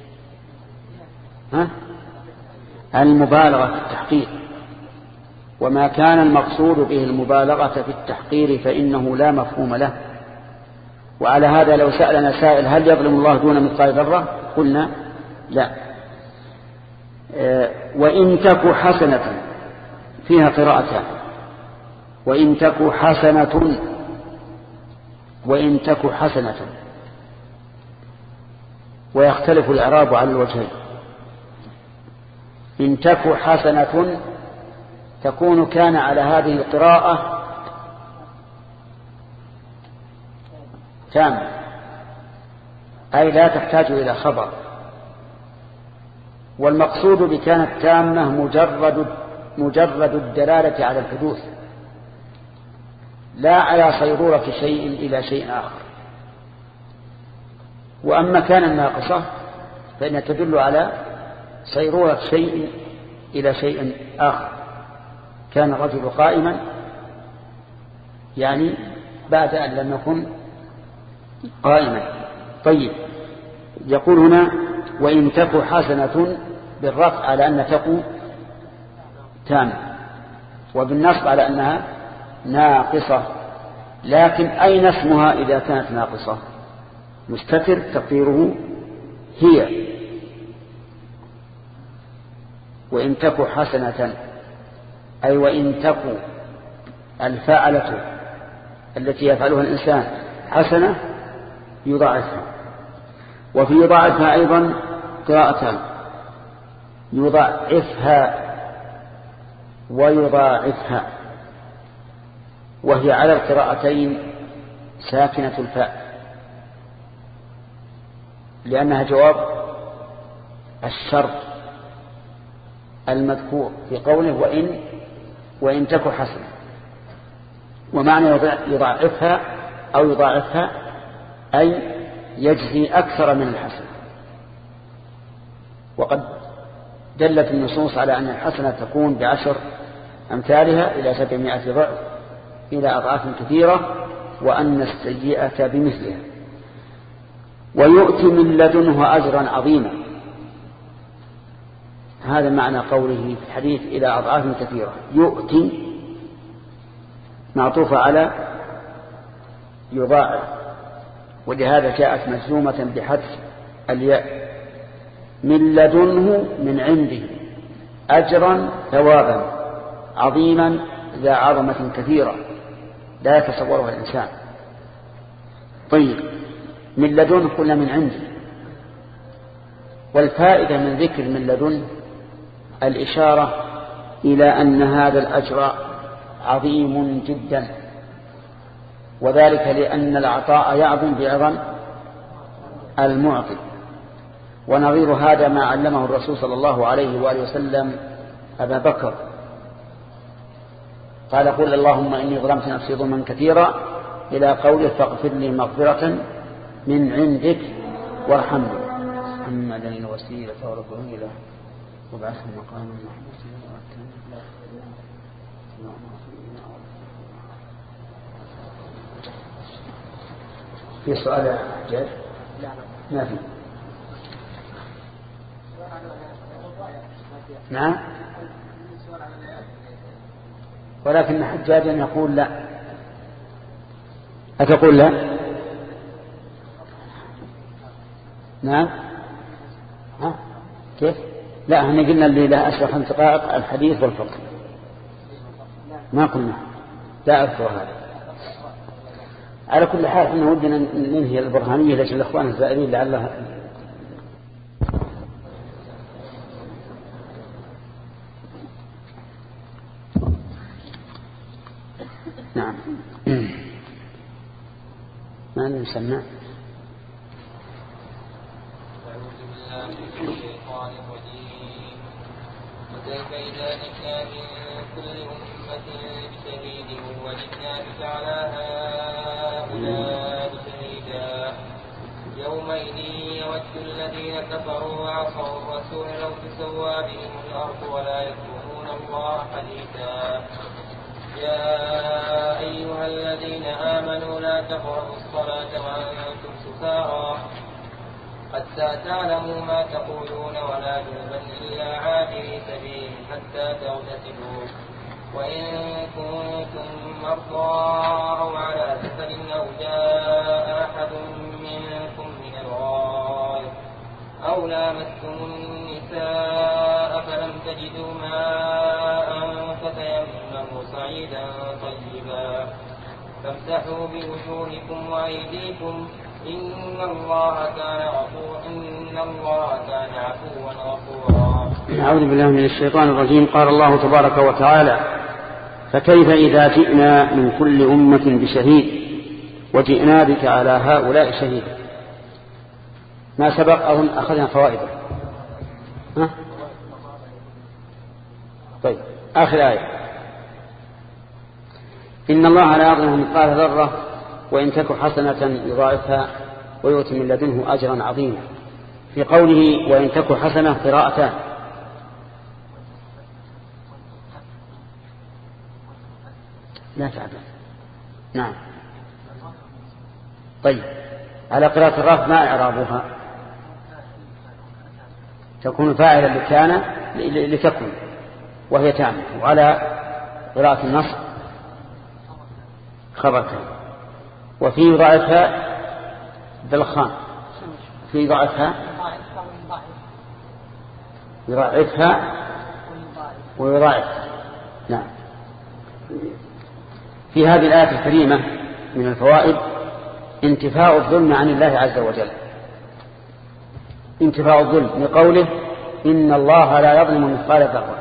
ها؟ المبالغة في التحقير. وما كان المقصود به المبالغة في التحقير فإنه لا مفهوم له. وعلى هذا لو سألنا سائل: هل يظلم الله دون مثقال ذرة؟ قلنا لا. وإن تك حسنة، فيها قراءتان: وإن تك حسنة، وإن تك حسنة، ويختلف الإعراب على الوجهين. إن تك حسنة تكون كان على هذه القراءة تامة، أي لا تحتاج إلى خبر. والمقصود بكانت تامة مجرد مجرد الدلالة على الحدوث، لا على صيرورة شيء إلى شيء آخر. وأما كان الناقصة فإنها تدل على صيرورة شيء إلى شيء آخر. كان الرجل قائما يعني بعد أن لم يكن قائما. طيب، يقول هنا وإن تك حسنة بالرفع على أن تكو تام، وبالنصب على أنها ناقصة. لكن أين اسمها إذا كانت ناقصة؟ مستتر تقديره هي. وإن تك حسنة أي وإن تك الفعلة التي يفعلها الإنسان حسنة يضاعفها. وفي يضاعفها أيضا قراءتان، يضاعفها ويضاعفها، وهي على القراءتين ساكنة الفاء لأنها جواب الشرط المذكور في قوله وإن وإن تك حسنة. ومعنى يضاعفها أو يضاعفها أي يجزي أكثر من الحسنة. وقد دلت النصوص على أن الحسنة تكون بعشر أمثالها إلى سبعمائة ضعف إلى أضعاف كثيرة، وأن السيئة بمثلها. ويؤتي من لدنه أجرا عظيما، هذا معنى قوله في الحديث إلى أضعاف كثيرة. يؤتي معطوفة على يضاعف، ولهذا جاءت مجزومة بحذف الياء. من لدنه من عنده أجرا ثوابا عظيما ذا عظمة كثيرة لا يتصورها الإنسان. طيب، من لدنه قلنا من عنده، والفائدة من ذكر من لدنه الإشارة إلى أن هذا الأجر عظيم جدا، وذلك لأن العطاء يعظم بعظم المعطي. ونظير هذا ما علمه الرسول صلى الله عليه وآله وسلم أبا بكر، قال قل اللهم إني ظلمت نفسي ظلما كثيرا إلى قوله فاغفر لي مغفرة من عندك وارحمني. أما لنا وسيلة وربه إله وبعثه مقام محمود. في سؤال يا حجاج؟ ما في. نعم، ولكن حجاجا يقول لا. أتقول لا؟ نعم. ها؟ كيف؟ لا، احنا قلنا اللي لا أشرح خمس دقائق الحديث والفقه، ما قلنا لا أذكر هذا. على كل حال احنا ودنا ننهي البرهانية لأجل الأخوان الزائرين لعلها. نعم. ما نسمع. أعوذ بالله من الشيطان الرجيم. وكيف إذا جئنا من كل أمة بشهيد وجئنا بك على هؤلاء شهيدا يومئذ يود الذين كفروا وعصوا الرسول لو تسوى بهم الأرض ولا يكتمون الله حديثا. يا أيها الذين آمنوا لا تقربوا الصلاة وأنتم سكارى حتى تعلموا ما تقولون ولا جنبا إلا عابري سبيل حتى تغتسلوا وإن كنتم مرضى أو على سفر أو جاء أحد منكم من الغائط أو لامستم النساء فلم تجدوا ماء فتيمموا صعيدا طيبا فامسحوا بوجوهكم وأيديكم إن الله كان عفوا إن الله كان عفوا غفورا. أعوذ بالله من الشيطان الرجيم. قال الله تبارك وتعالى فكيف إذا جئنا من كل أمة بشهيد وجئنا بك على هؤلاء شهيدا. ما سبق أظن أخذنا فوائده. ها؟ طيب، آخر آية إن الله لا يظلم مثقال ذرة وإن تك حسنة يضاعفها ويؤتي من لدنه أجرا عظيما. في قوله وإن تك حسنة قراءتان، لا تعبث نعم. طيب على قراءة الرفع ما إعرابها؟ تكون فاعلا لكان لتكن وهي تامة. وعلى قراءة النصب خبر كان. وفي ضعفها بالخان، في ضعفها يضاعفها ويضاعفها. نعم. في هذه الآية الكريمة من الفوائد انتفاء الظلم عن الله عز وجل، انتفاء الظلم لقوله إن الله لا يظلم مثقال ذرة.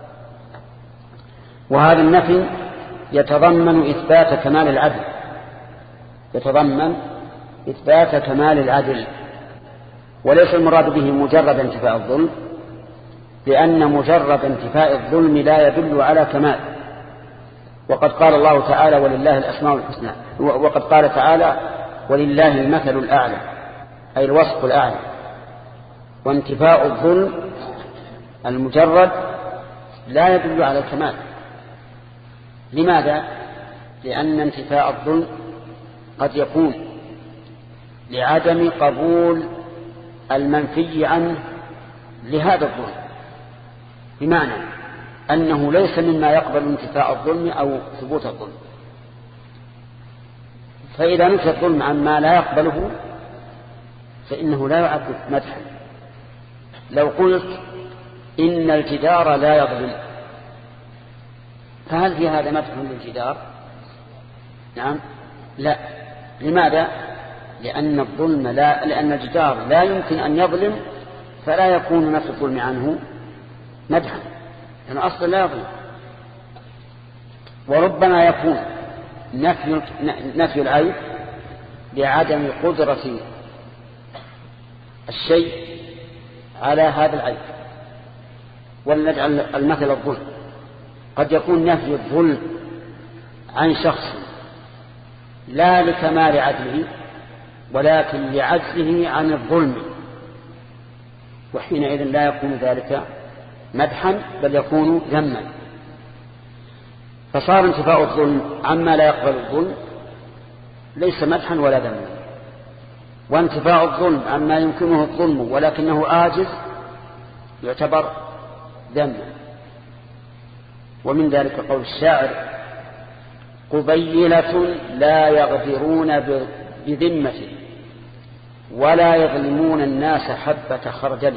وهذا النفي يتضمن إثبات كمال العدل، يتضمن إثبات كمال العدل، وليس المراد به مجرد انتفاء الظلم، لأن مجرد انتفاء الظلم لا يدل على كمال. وقد قال الله تعالى ولله الأسماء الحسنى، وقد قال تعالى ولله المثل الأعلى، أي الوصف الأعلى. وانتفاء الظلم المجرد لا يدل على الكمال. لماذا؟ لأن انتفاء الظلم قد يكون لعدم قبول المنفي عنه لهذا الظلم، بمعنى أنه ليس مما يقبل انتفاء الظلم أو ثبوت الظلم. فإذا نفى الظلم عما لا يقبله فإنه لا يعد مدحا. لو قلت إن الجدار لا يظلم، فهل في هذا مدح للجدار؟ نعم. لا. لماذا؟ لأن الظلم لا لأن الجدار لا يمكن أن يظلم، فلا يكون نفي الظلم عنه مدحا، لأنه يعني أصلا لا يظلم. وربما يكون نفي نفي العيب لعدم قدرة الشيء على هذا العيب. ولنجعل المثل الظلم، قد يكون نفي الظلم عن شخص لا لكمال عدله ولكن لعجزه عن الظلم، وحينئذ لا يكون ذلك مدحا بل يكون ذما. فصار انتفاء الظلم عما لا يقبل الظلم ليس مدحا ولا ذما، وانتفاء الظلم عما يمكنه الظلم ولكنه عاجز يعتبر ذما. ومن ذلك قول الشاعر قبيلة لا يغدرون بذمة ولا يظلمون الناس حبة خردل.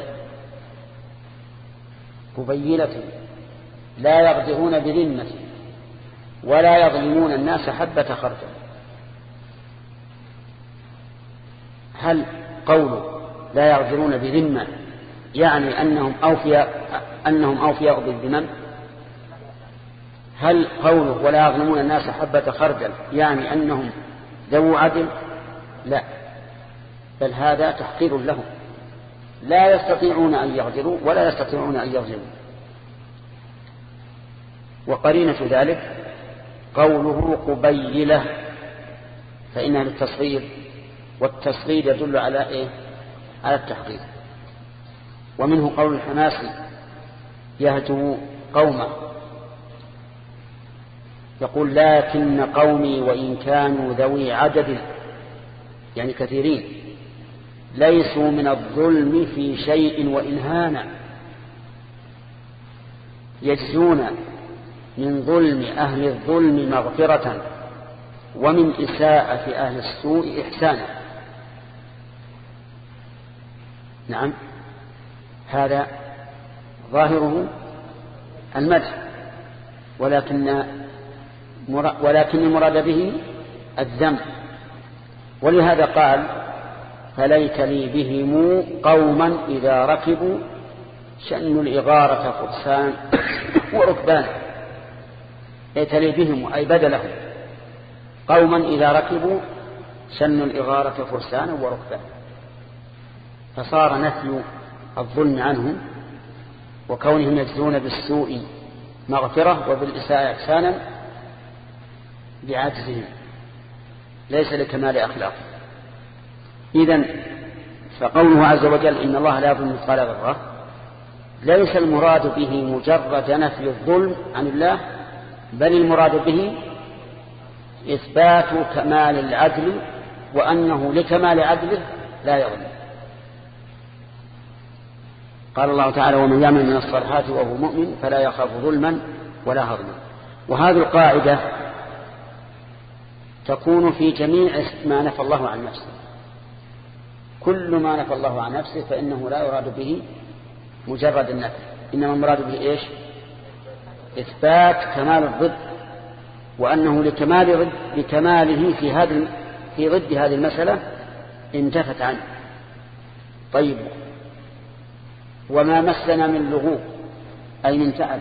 قبيلة لا يغدرون بذمة ولا يظلمون الناس حبة خردل. هل قوله لا يغدرون بذمة يعني أنهم أوفياء أنهم أوفياء بالذمم؟ هل قوله ولا يظلمون الناس حبة خردل يعني أنهم ذو عدل؟ لا، بل هذا تحقير لهم، لا يستطيعون أن يغدروا ولا يستطيعون أن يظلموا. وقرينة ذلك قوله قبيلة فإنها للتصغير، والتصغير يدل على إيه؟ على التحقير. ومنه قول الحماسي يهتو قومه يقول لكن قومي وإن كانوا ذوي عدد، يعني كثيرين، ليسوا من الظلم في شيء وإن هانا، يجزون من ظلم أهل الظلم مغفرة ومن إساءة أهل السوء إحسانا. نعم، هذا ظاهره المدح، ولكن ولكن المراد به الذم. ولهذا قال فليت لي بهم قوما إذا ركبوا شن الإغارة فرسان وركبان. ليت لي بهم أي بدلهم قوما إذا ركبوا شن الإغارة فرسان وركبان. فصار نفي الظلم عنهم وكونهم يجزون بالسوء مغفرة وبالإساءة إحسانا بعجزهم، ليس لكمال أخلاق. إذن فقوله عز وجل إن الله لا يظلم مثقال ذرة ليس المراد به مجرد نفي الظلم عن الله، بل المراد به إثبات كمال العدل وأنه لكمال عدله لا يظلم. قال الله تعالى ومن يعمل من الصالحات وهو مؤمن فلا يخاف ظلما ولا هضما. وهذه القاعدة تكون في جميع ما نفى الله عن نفسه. كل ما نفى الله عن نفسه فإنه لا يراد به مجرد النفي، إنما المراد به إيش؟ إثبات كمال الضد، وأنه لكمال ضد لكماله في هذا في ضد هذه المسألة انتفت عنه. طيب وما مسنا من لغوب أي من تعب،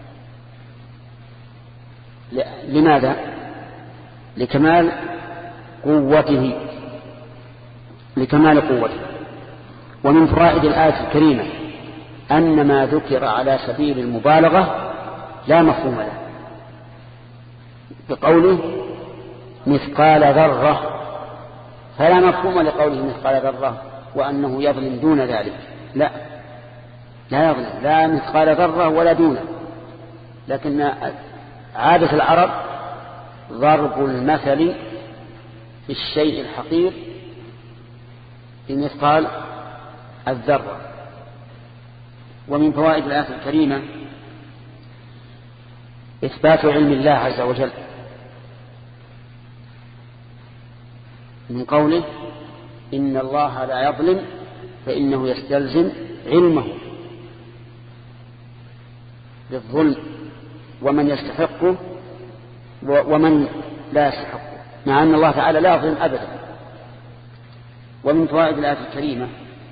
لماذا؟ لكمال قوته لكمال قوته. ومن فوائد الآية الكريمة أن ما ذكر على سبيل المبالغة لا مفهوم له، بقوله مثقال ذرة فلا مفهوم لقوله مثقال ذرة وأنه يظلم دون ذلك، لا لا يظلم لا مثقال ذرة ولا دونه. لكن عادة العرب ضرب المثل في الشيء الحقير بمثقال الذرة. ومن فوائد الآية الكريمة إثبات علم الله عز وجل من قوله إن الله لا يظلم فإنه يستلزم علمه بالظلم ومن يستحقه ومن لا يستحقه، مع أن الله تعالى لا يظلم أبدا. ومن فوائد الآية الكريمة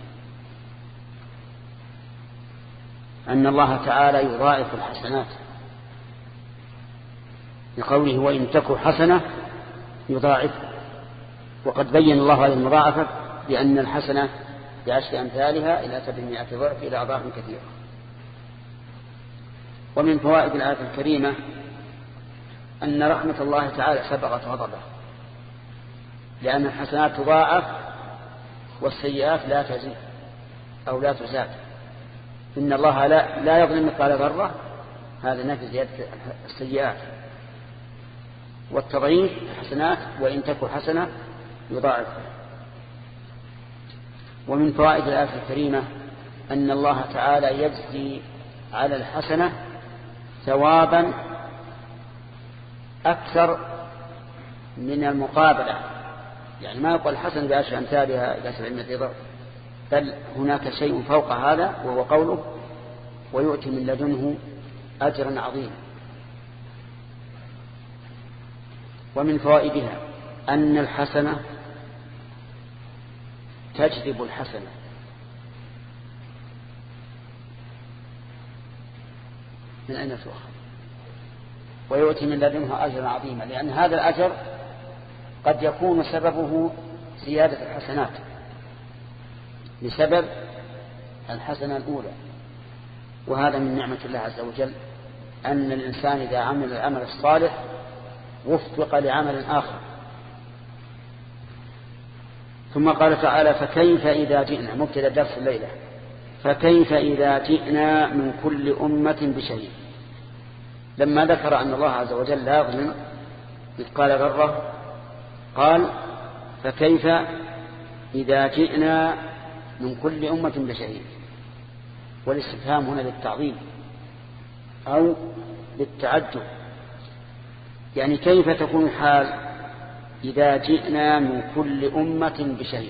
أن الله تعالى يضاعف الحسنات لقوله وإن تك حسنة يضاعف، وقد بين الله هذه المضاعفة بأن الحسنة بعشر أمثالها إلى سبعمائة ضعف إلى أضعاف كثيرة. ومن فوائد الآية الكريمة أن رحمة الله تعالى سبقت غضبه، لأن الحسنات تضاعف والسيئات لا تزيد أو لا تزاد. إن الله لا, لا يظلم مثقال ذرة، هذا نفي زيادة السيئات، والتضعيف الحسنات وإن تكن حسنة يضاعف. ومن فوائد الآية الكريمة أن الله تعالى يجزي على الحسنة ثوابا أكثر من المقابلة، يعني ما يقول الحسن بعشر أمثالها إلى سبعمائة ضعف، بل هناك شيء فوق هذا وهو قوله ويؤتي من لدنه أجرا عظيما. ومن فوائدها أن الحسنة تجذب الحسنة، من أين تؤخذ؟ ويؤتي من لدنه أجرا عظيما، لأن هذا الأجر قد يكون سببه زيادة الحسنات بسبب الحسنة الأولى. وهذا من نعمة الله عز وجل أن الإنسان إذا عمل العمل الصالح وفق لعمل آخر. ثم قال تعالى فكيف إذا جئنا، مبتدأ درس الليلة، فكيف إذا جئنا من كل أمة بشهيد. لما ذكر أن الله عز وجل لا يظلم مثقال ذرة قال فكيف إذا جئنا من كل أمة بشهيد، والاستفهام هنا للتعظيم أو للتعجب، يعني كيف تكون الحال إذا جئنا من كل أمة بشهيد،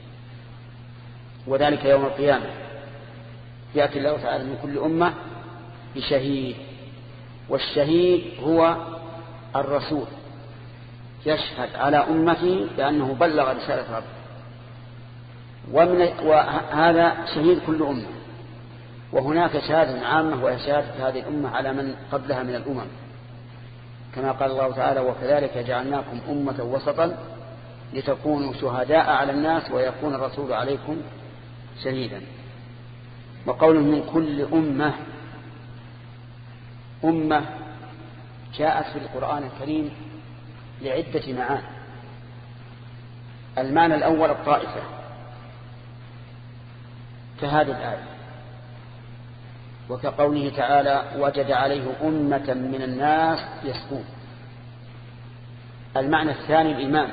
وذلك يوم القيامة يأتي الله تعالى من كل أمة بشهيد، والشهيد هو الرسول يشهد على أمته بأنه بلغ رسالة ربه، ومن وهذا شهيد كل أمة. وهناك شهادة عامة وهي شهادة هذه الأمة على من قبلها من الأمم، كما قال الله تعالى وكذلك جعلناكم أمة وسطا لتكونوا شهداء على الناس ويكون الرسول عليكم شهيدا. وقوله من كل أمة، أمة جاءت في القرآن الكريم لعدة معاني. المعنى الأول الطائفة كهذه الآية، وكقوله تعالى وجد عليه أمة من الناس يسكون، المعنى الثاني الإمام،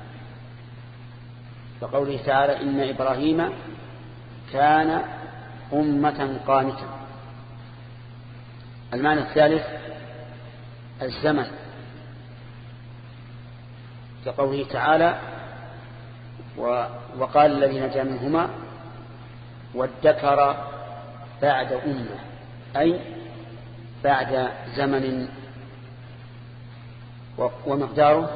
فقوله تعالى إن إبراهيم كان أمة قانتا. المعنى الثالث الزمن، كقوله تعالى وقال الذي نجا منهما وادكر بعد أمة، أي بعد زمن ومقداره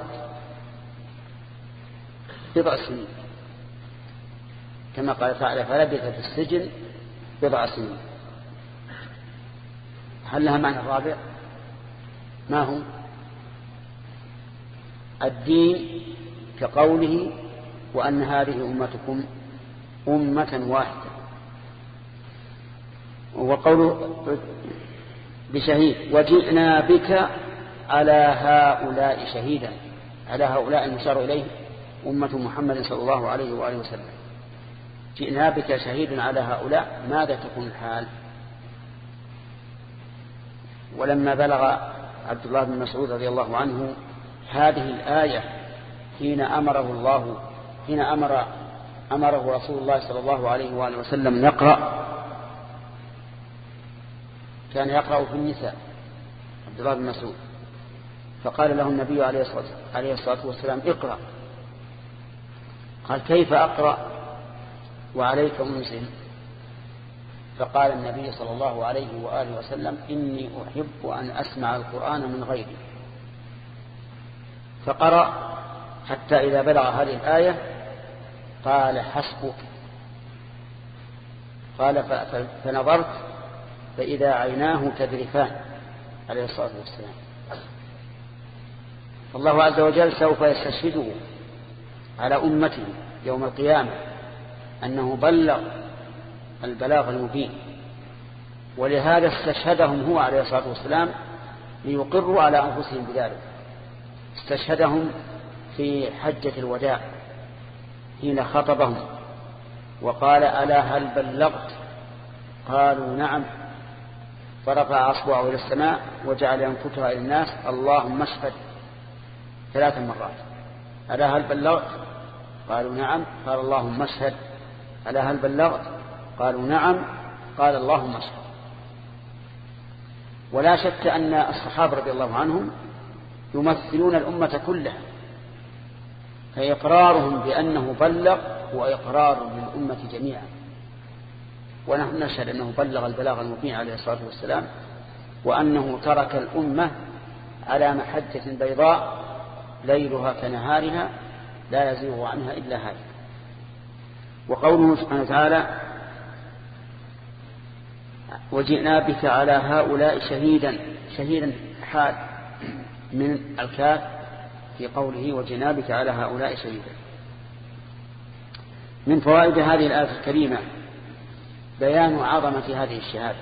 بضع سنين، كما قال تعالى فلبث في السجن بضع سنين. هل لها معنى رابع؟ ما هو؟ الدين، كقوله وأن هذه أمتكم أمة واحدة، وقوله بشهيد وجئنا بك على هؤلاء شهيدا. على هؤلاء المشار إليه أمة محمد صلى الله عليه وآله وسلم. جئنا بك شهيدا على هؤلاء، ماذا تكون الحال؟ ولما بلغ عبد الله بن مسعود رضي الله عنه هذه الآية حين أمره الله حين أمر أمره رسول الله صلى الله عليه وآله وسلم يقرأ، كان يقرأ في النساء عبد الله بن مسعود، فقال له النبي عليه الصلاة والسلام اقرأ. قال كيف أقرأ وعليك أنزل؟ فقال النبي صلى الله عليه وآله وسلم إني أحب أن أسمع القرآن من غيري. فقرأ حتى إذا بلغ هذه الآية قال حسبك. قال فنظرت فإذا عيناه تذرفان عليه الصلاة والسلام. فالله عز وجل سوف يستشهده على أمته يوم القيامة أنه بلغ البلاغ المبين، ولهذا استشهدهم هو عليه الصلاة والسلام ليقروا على أنفسهم بذلك. استشهدهم في حجة الوداع حين خطبهم وقال ألا هل بلغت؟ قالوا نعم، فرفع أصبعه إلى السماء وجعل ينكتها إلى الناس اللهم اشهد ثلاث مرات. ألا هل بلغت؟ قالوا نعم، قال اللهم اشهد. ألا هل بلغت؟ قالوا نعم، قال اللهم اشهد. ولا شك أن الصحابة رضي الله عنهم يمثلون الأمة كلها، فإقرارهم بأنه بلغ هو إقرار للأمة جميعا، ونحن نشهد أنه بلغ البلاغ المبين عليه الصلاة والسلام، وأنه ترك الأمة على محجة بيضاء ليلها كنهارها لا يزيغ عنها إلا هذا. وقوله سبحانه وتعالى وجئنا بك على هؤلاء شهيدا، شهيدا حال من الكاف في قوله وجئنا بك على هؤلاء شهيدا. من فوائد هذه الآية الكريمة بيان عظمة هذه الشهادة،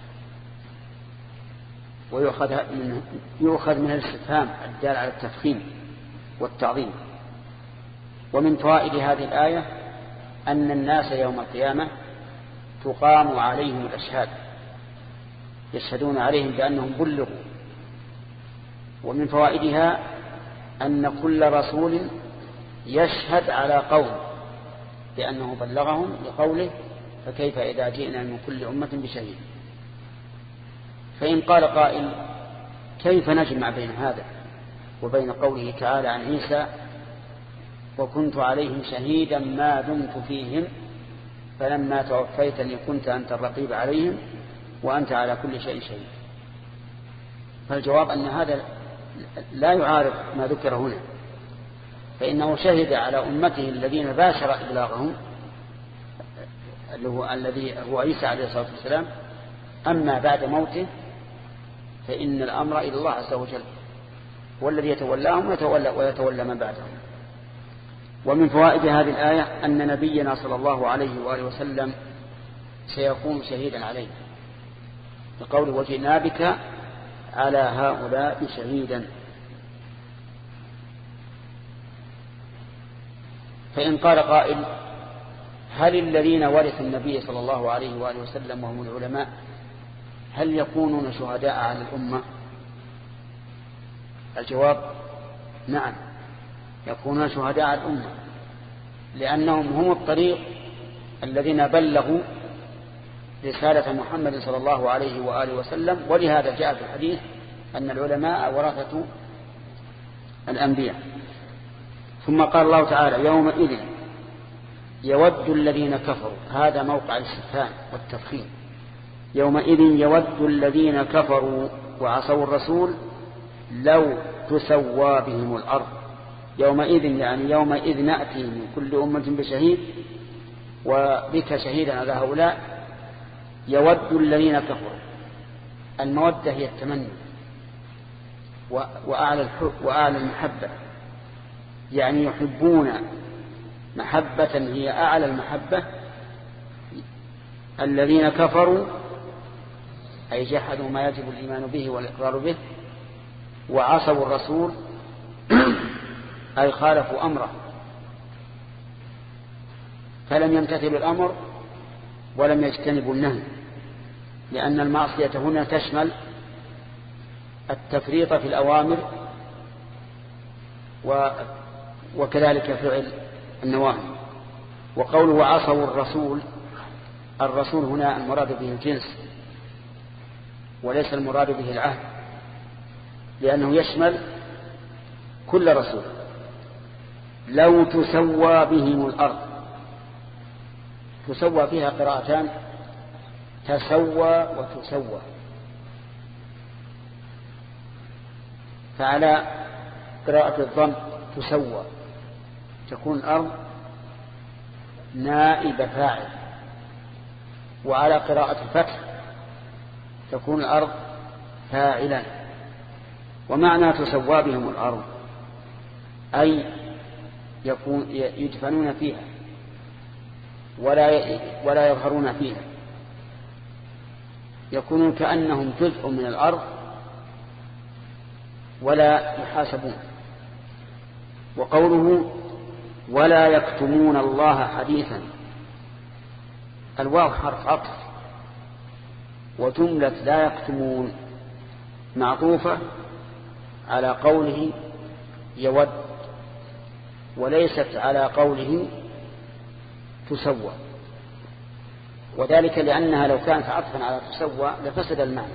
ويؤخذ من يؤخذ من الاستفهام الدال على التفخيم والتعظيم. ومن فوائد هذه الآية أن الناس يوم القيامة تقام عليهم الأشهاد، يشهدون عليهم بأنهم بلغوا. ومن فوائدها أن كل رسول يشهد على قوم بأنه بلغهم لقوله فكيف إذا جئنا من كل أمة بشهيد. فإن قال قائل كيف نجمع بين هذا وبين قوله تعالى عن عيسى وكنت عليهم شهيدا ما دمت فيهم فلما توفيتني كنت أنت الرقيب عليهم وأنت على كل شيء شهيد؟ فالجواب أن هذا لا يعارض ما ذكر هنا، فإنه شهد على أمته الذين باشر إبلاغهم الذي هو عيسى عليه الصلاة والسلام. أما بعد موته فإن الأمر إلى الله عز وجل، والذي يتولاهم يتولى ويتولى من بعدهم. ومن فوائد هذه الآية أن نبينا صلى الله عليه وآله وسلم سيكون شهيدا عليه بقول وجئنا بك على هؤلاء شهيدا. فإن قال قائل هل الذين ورثوا النبي صلى الله عليه وآله وسلم وهم العلماء هل يكونون شهداء على الأمة؟ الجواب نعم، يكونون شهداء على الأمة، لأنهم هم الطريق الذين بلغوا رسالة محمد صلى الله عليه وآله وسلم. ولهذا جاء في الحديث أن العلماء ورثة الأنبياء. ثم قال الله تعالى يومئذ يود الذين كفروا، هذا موقع الاستفهام والتفخيم. يومئذ يود الذين كفروا وعصوا الرسول لو تسوى بهم الأرض. يومئذ يعني يومئذ نأتي من كل أمة بشهيد وبك شهيدا على هؤلاء. يود الذين كفروا، المودة هي التمني وأعلى الحب وأعلى المحبة، يعني يحبون محبة هي أعلى المحبة. الذين كفروا أي جحدوا ما يجب الإيمان به والإقرار به، وعصوا الرسول أي خالفوا أمره، فلم يمتثلوا الأمر ولم يجتنبوا النهي، لأن المعصية هنا تشمل التفريط في الأوامر وكذلك فعل النواهي. وقوله عصوا الرسول، الرسول هنا المراد به الجنس وليس المراد به العهد، لأنه يشمل كل رسول. لو تسوى بهم الأرض، تسوى فيها قراءتان، تسوى وتسوى. فعلى قراءة الضم تسوى تكون الأرض نائب فاعل، وعلى قراءة الفتح تكون الأرض فاعلا. ومعنى تسوى بهم الأرض أي يكون يدفنون فيها ولا ولا يظهرون فيها، يكونون كأنهم جزء من الأرض ولا يحاسبون. وقوله ولا يكتمون الله حديثا، الواو حرف عطف، وجملة لا يكتمون معطوفة على قوله يود، وليست على قوله تسوى، وذلك لأنها لو كانت عطفا على تسوى لفسد المعنى،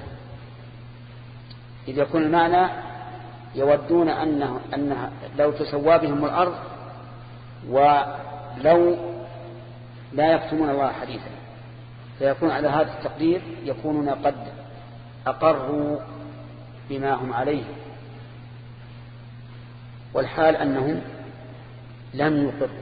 إذ يكون المعنى يودون أنه أنها لو تسوى بهم الأرض ولو لا يكتمون الله حديثا، فيكون على هذا التقدير يكونون قد أقروا بما هم عليه، والحال أنهم لم يقروا.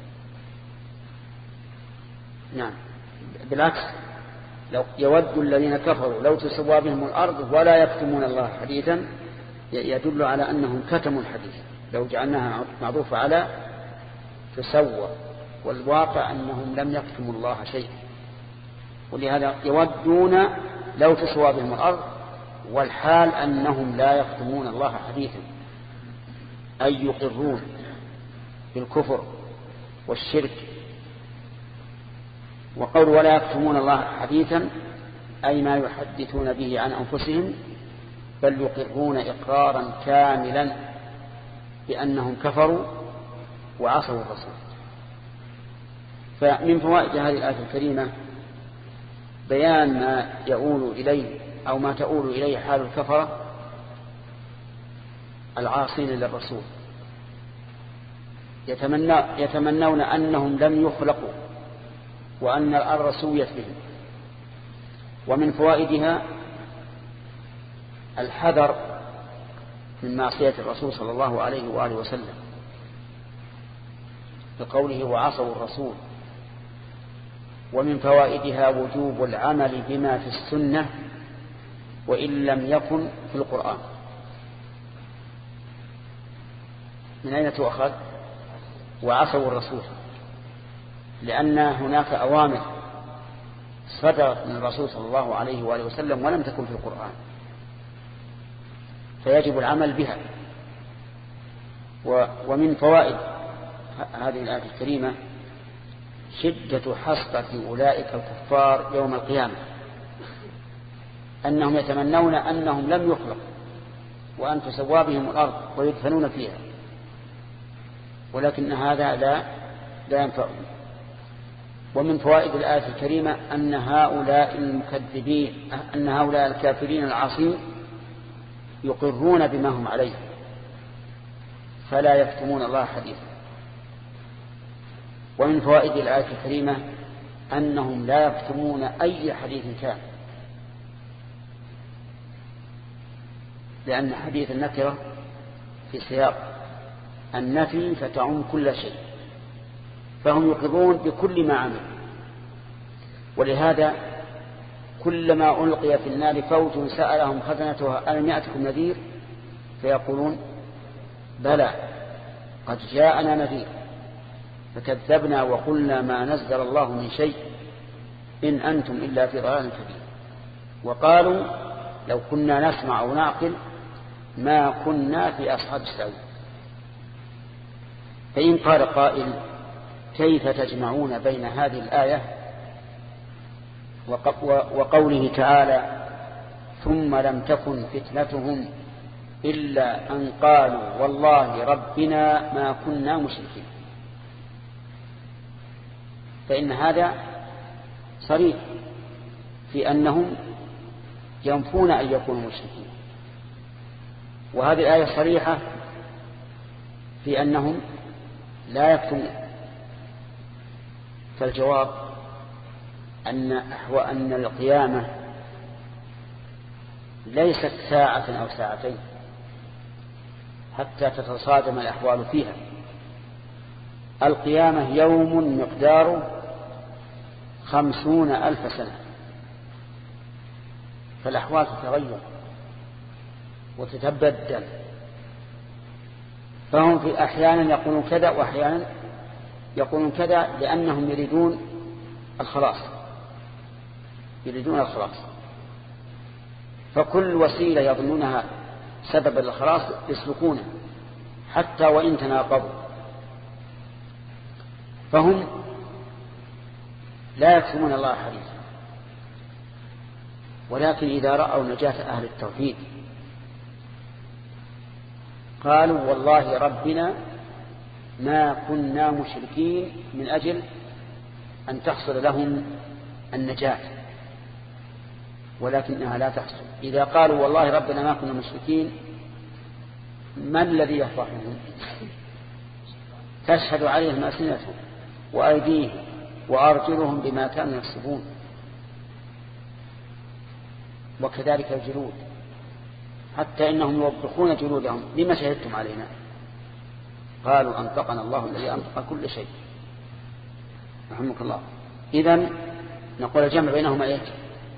نعم بالعكس، لو يود الذين كفروا لو تسوى بهم الأرض ولا يكتمون الله حديثا يدل على أنهم كتموا الحديث لو جعلناها معروفة على تسوى، والواقع أنهم لم يكتموا الله شيئا. ولهذا يودون لو تسوى بهم الأرض، والحال أنهم لا يكتمون الله حديثا، أي يقرون بالكفر والشرك. وقول ولا يكتمون الله حديثا أي ما يحدثون به عن أنفسهم، بل يقرون إقرارا كاملا بأنهم كفروا وعصوا الرسول. فمن فوائد هذه الآية الكريمة بيان ما يؤول إليه أو ما تؤول إليه حال الكفرة العاصين للرسول، يتمنى يتمنون أنهم لم يخلقوا وأن الأرض سويت بهم. ومن فوائدها الحذر من معصية الرسول صلى الله عليه وآله وسلم بقوله وعصوا الرسول. ومن فوائدها وجوب العمل بما في السنة وإن لم يكن في القرآن. من أين تؤخذ؟ وعصوا الرسول، لأن هناك أوامر صدرت من الرسول صلى الله عليه وآله وسلم ولم تكن في القرآن، فيجب العمل بها. ومن فوائد هذه الآية الكريمة شدة حسرة أولئك الكفار يوم القيامة، أنهم يتمنون أنهم لم يخلقوا وأن تسوى بهم الأرض ويدفنون فيها، ولكن هذا لا لا ينفع. ومن فوائد الآية الكريمة أن هؤلاء المكذبين أن هؤلاء الكافرين العاصين يقرون بما هم عليه فلا يكتمون الله حديثا. ومن فوائد الآية الكريمة أنهم لا يكتمون أي حديث كان، لأن حديث النكرة في سياق النفي فتعم كل شيء، فهم يقرون بكل ما عمل. ولهذا كلما ألقي في النار فوج سألهم خزنتها ألم يأتكم نذير فيقولون بلى قد جاءنا نذير فكذبنا وقلنا ما نزل الله من شيء إن أنتم إلا في ضلال كبير. وقالوا لو كنا نسمع أو نعقل ما كنا في أصحاب السعير. فإن قال قائل كيف تجمعون بين هذه الآية وقوله تعالى ثم لم تكن فتنتهم إلا أن قالوا والله ربنا ما كنا مشركين؟ فإن هذا صريح في أنهم ينفون أن يكونوا مشركين، وهذه الآية صريحة في أنهم لا يكتمون. فالجواب أن أحوى أن القيامة ليست ساعة أو ساعتين حتى تتصادم الأحوال فيها. القيامة يوم مقداره خمسون ألف سنة، فالأحوال تتغير وتتبدل. فهم في أحيانا يقولون كذا وأحيانا يقولون كذا لأنهم يريدون الخلاص يريدون الخلاص فكل وسيلة يظنونها سبب الخلاص يسلكونه حتى وإن تناقضوا. فهم لا يكتمون الله حديثا، ولكن إذا رأوا نجاة أهل التوحيد قالوا والله ربنا ما كنا مشركين، من أجل أن تحصل لهم النجاة، ولكنها لا تحصل. إذا قالوا والله ربنا ما كنا مشركين ما الذي يفرحهم؟ تشهد عليهم ألسنتهم وأيديهم وأرجلهم بما كانوا يكسبون، وكذلك الجلود، حتى إنهم يوبخون جلودهم لما شهدتم علينا؟ قالوا أنطقنا الله الذي أنطق كل شيء. رحمك الله. إذن نقول الجمع بينهما إيه؟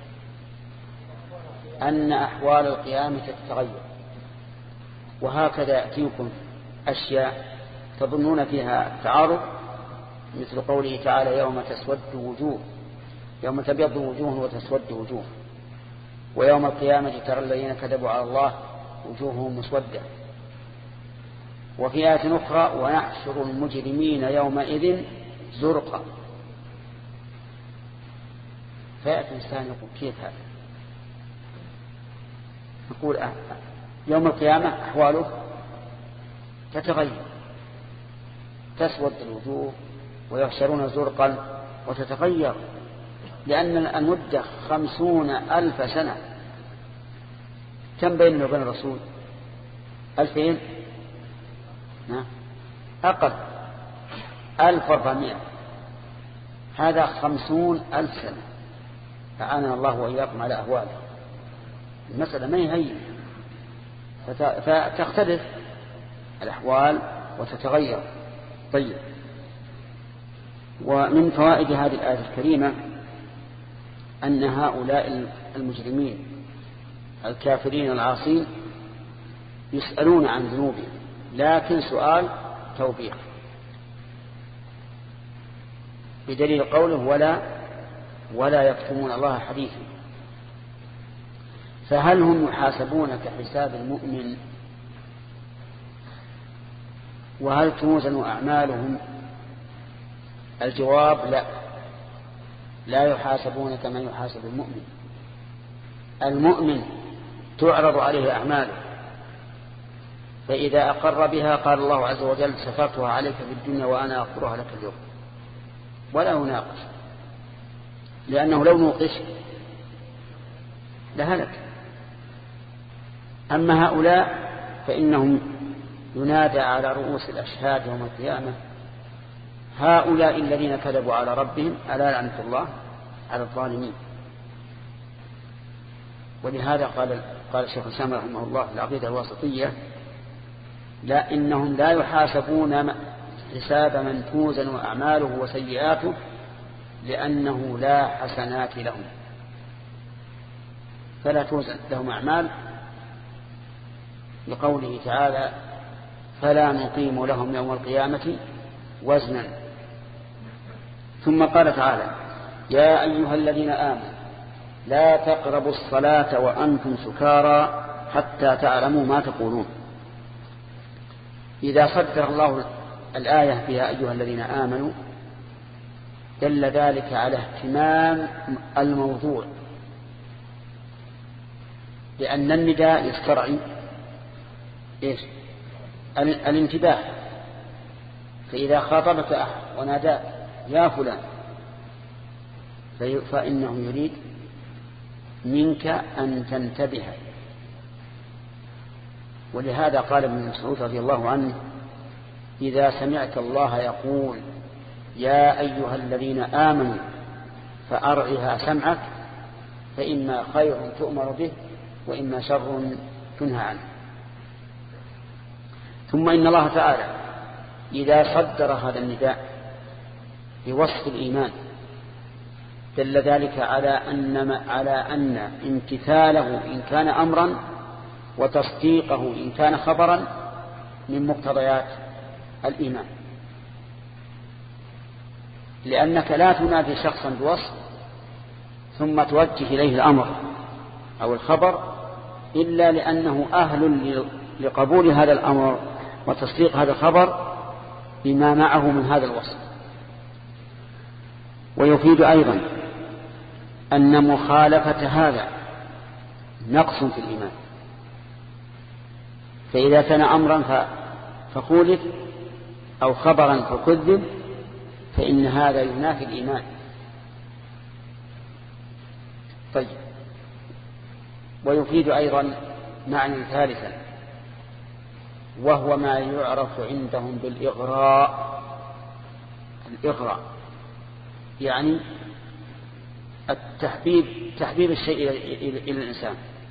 أن أحوال القيامة تتغير، وهكذا يأتيكم أشياء تظنون فيها تعارض، مثل قوله تعالى يوم تسود وجوه، يوم تبيض وجوه وتسود وجوه، ويوم القيامة ترى الذين كذبوا على الله وجوههم مسودة. وفي آية أخرى ونحشر المجرمين يومئذ زرقا. فيأتي الإنسان يقول كيف هذا؟ نقول أه. يوم القيامة أحواله تتغير، تسود الوجوه ويحشرون زرقا وتتغير، لأن المدة خمسون ألف سنة. كم بيننا وبين الرسول؟ ألفين أقل، ألف وأربعمائة. هذا خمسون ألف سنة. فعاننا الله وإياكم على أهواله. المسألة ما يهين، فتختلف الأحوال وتتغير. طيب، ومن فوائد هذه الآية الكريمة أن هؤلاء المجرمين الكافرين العاصين يسألون عن ذنوبهم، لكن سؤال توبيخ، بدليل قوله ولا ولا يكتمون الله حديثا. فهل هم يحاسبون كحساب المؤمن؟ وهل توزن أعمالهم؟ الجواب لا، لا يحاسبون كما يحاسب المؤمن. المؤمن تعرض عليه أعماله فإذا أقر بها قال الله عز وجل سترتها عليك في الدنيا وأنا أغفرها لك اليوم، ولا يناقش، لأنه لو نوقش لهلك. أما هؤلاء فإنهم ينادى على رؤوس الأشهاد يوم القيامة هؤلاء الذين كذبوا على ربهم ألا لعنة الله على الظالمين. ولهذا قال قال الشيخ الإسلام رحمه الله في العقيدة الواسطية لا إنهم لا يحاسبون حساب من توزن أعماله وسيئاته لأنه لا حسنات لهم، فلا توزن لهم أعمال، لقوله تعالى فلا نقيم لهم يوم القيامة وزنا. ثم قال تعالى يا أيها الذين آمنوا لا تقربوا الصلاة وأنتم سكارى حتى تعلموا ما تقولون. إذا صدر الله الآية يا أيها الذين آمنوا دل ذلك على اهتمام الموضوع، لأن النداء يسترعي إيش؟ الانتباه. فإذا خاطبك أحد ونادى يا فلان فإنه يريد منك أن تنتبه. ولهذا قال ابن مسعود رضي الله عنه إذا سمعت الله يقول يا أيها الذين آمنوا فأرعها سمعك فإما خير تؤمر به وإما شر تنهى عنه. ثم إن الله تعالى إذا صدر هذا النداء بوصف الإيمان دل ذلك على أن, على أن امتثاله إن كان أمرا وتصديقه إن كان خبرا من مقتضيات الإيمان، لأنك لا تنادي شخصا بوصف ثم توجه إليه الأمر أو الخبر إلا لأنه أهل لقبول هذا الأمر وتصديق هذا الخبر بما معه من هذا الوصف. ويفيد أيضا أن مخالفة هذا نقص في الإيمان، فإذا كان أمرا فخولف أو خبرا فكذب فإن هذا ينافي الإيمان. طيب، ويفيد أيضا معنى ثالثا وهو ما يعرف عندهم بالإغراء. الإغراء يعني التحبيب، تحبيب الشيء إلى الإنسان،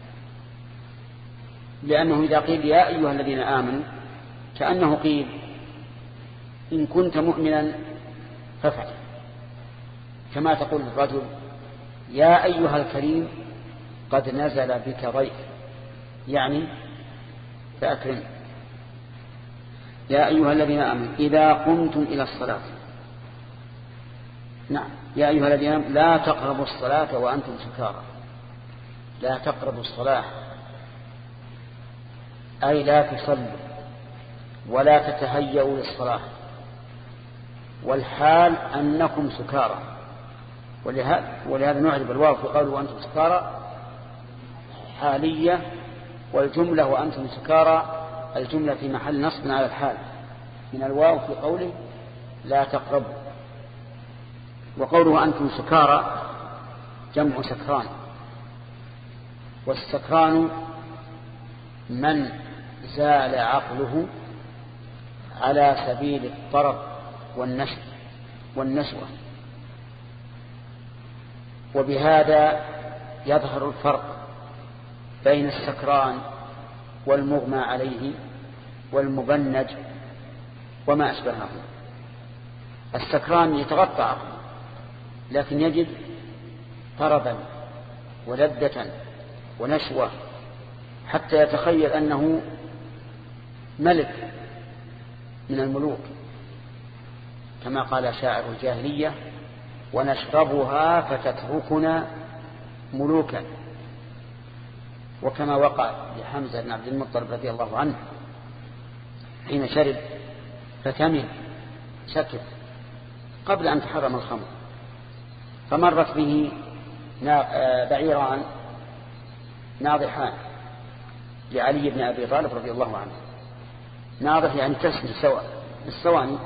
لأنه إذا قيل يا أيها الذين آمنوا كأنه قيل إن كنت مؤمنا فافعل، كما تقول الرجل يا أيها الكريم قد نزل بك ضيف، يعني فأكرم. يا أيها الذين آمنوا إذا قمتم إلى الصلاة، نعم يا أيها الذين آمنوا لا تقربوا الصلاة وأنتم سكارى. لا تقربوا الصلاة أي لا تصلوا ولا تتهيئوا للصلاة، والحال أنكم سكارى. ولهذا, ولهذا نعرف الواو في قوله وأنتم سكارى حالية، والجملة وأنتم سكارى الجملة في محل نصب على الحال من الواو في قوله لا تقربوا. وقوله أنتم سكارى جمع سكران، والسكران من زال عقله على سبيل الطرب والنشوة والنشوة. وبهذا يظهر الفرق بين السكران والمغمى عليه والمبنج وما أشبهه. السكران يتغطى عقله لكن يجد طربا ولذة ونشوة حتى يتخيل أنه ملك من الملوك، كما قال شاعر الجاهلية ونشربها فتتركنا ملوكا. وكما وقع لحمزة بن عبد المطلب رضي الله عنه حين شرب فتمن سكت قبل أن تحرم الخمر، فمرت به بعيران ناضحان لعلي بن أبي طالب رضي الله عنه، ناضح يعني تسري سواء الثواني.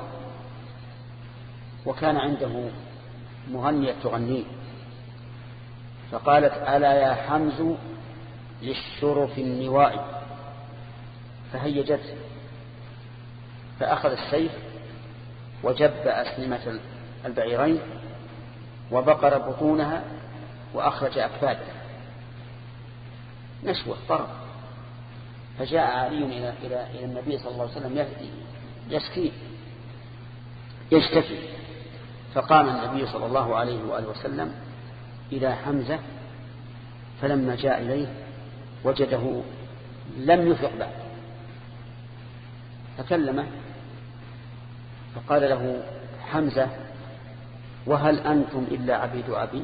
وكان عنده مغنية تغنيه فقالت: ألا يا حمز للشرف النوائي، فهيجته فأخذ السيف وجب أسلمة البعيرين وبقر بطونها وأخرج أكبادها نشوة ضرب. فجاء علي إلى إلى النبي صلى الله عليه وسلم يشكي يشتكي فقام النبي صلى الله عليه وآله وسلم إلى حمزة، فلما جاء إليه وجده لم يفق بعد فكلمه فقال له حمزة: وهل أنتم إلا عبيد أبي؟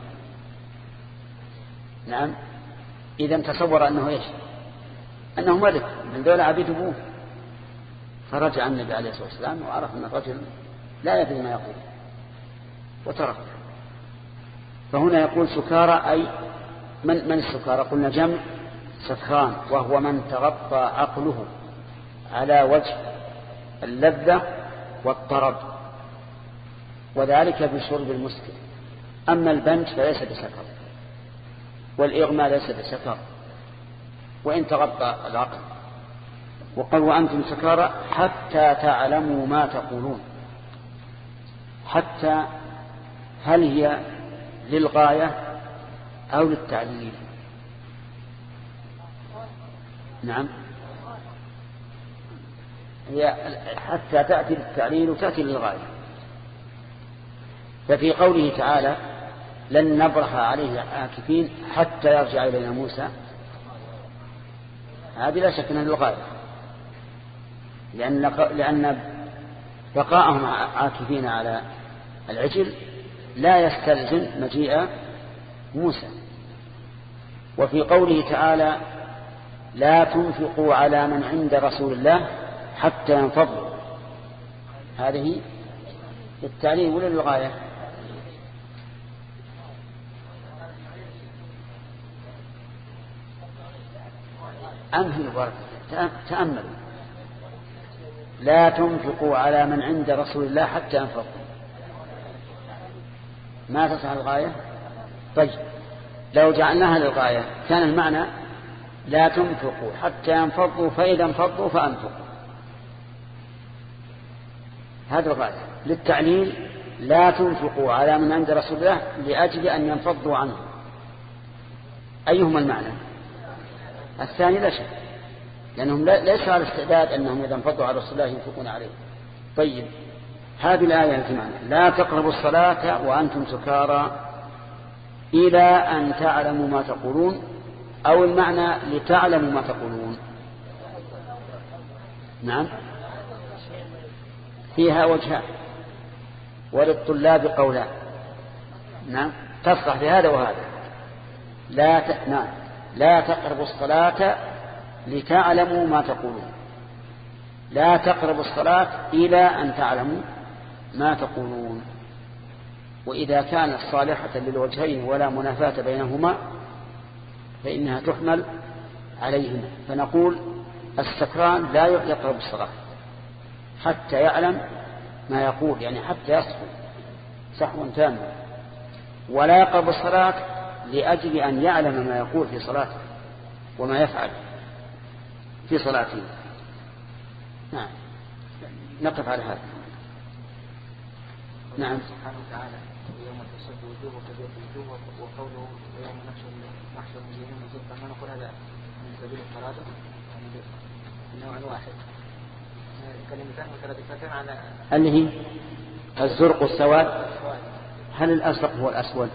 نعم، إذا تصور أنه إيش؟ أنه ملك من دولة عبيد أبوه. فرجع النبي عليه الصلاة والسلام وعرف أن الرجل لا يدري ما يقول وترك. فهنا يقول سكارى أي من, من السكارى؟ قلنا جمع سكران، وهو من تغطى عقله على وجه اللذة والطرب، وذلك بشرب المسكر. أما البنج فليس بسكر، والإغماء ليس بسكر وإن تغطى العقل. وقال: وأنتم سكارى حتى تعلموا ما تقولون. حتى هل هي للغاية أو للتعليل؟ نعم، هي حتى تأتي للتعليل وتأتي للغاية. ففي قوله تعالى: لن نبرح عليه عاكفين حتى يرجع إلينا موسى، هذه لا شك أنها للغاية، لأن لأن بقاءهم عاكفين على العجل لا يستلزم مجيء موسى. وفي قوله تعالى: لا تنفقوا على من عند رسول الله حتى ينفضوا، هذه للتعليم ولا للغاية؟ أمهل بارك تأملوا. لا تنفقوا على من عند رسول الله حتى ينفضوا، ما تصح الغاية؟ طيب لو جعلناها للغاية كان المعنى: لا تنفقوا حتى ينفضوا فإذا انفضوا فأنفقوا، هذا الغاية. للتعليل: لا تنفقوا على من عند رسول الله لأجل أن ينفضوا عنه. أيهما المعنى؟ الثاني لا شك، لأنهم ليس على استعداد أنهم إذا انفضوا على رسول الله ينفقون عليه. طيب هذه الآية التي معنى: لا تقربوا الصلاة وأنتم سكارى إلى أن تعلموا ما تقولون، أو المعنى لتعلموا ما تقولون. نعم، فيها وجهان وللطلاب قولان. نعم، تصلح لهذا وهذا. لا ت... نعم، لا تقربوا الصلاة لتعلموا ما تقولون، لا تقربوا الصلاة إلى أن تعلموا ما تقولون. وإذا كانت صالحة للوجهين ولا منافاة بينهما فإنها تحمل عليهما، فنقول: السكران لا يقرب الصلاة حتى يعلم ما يقول، يعني حتى يصحو صحوا تاما، ولا يقرب الصلاة لأجل أن يعلم ما يقول في صلاته وما يفعل في صلاته. نعم، نقف على هذا. نعم. سبحانه وتعالى: يوم تشد وجوه وتبيض وجوه، وقوله: ويوم نحشر المجرمين زرقا. ما نقول هذا من سبيل الفرادة، يعني نوع واحد، كلمتان مترادفتان على اللي هي الزرق والسواد. هل الأزرق هو الأسود؟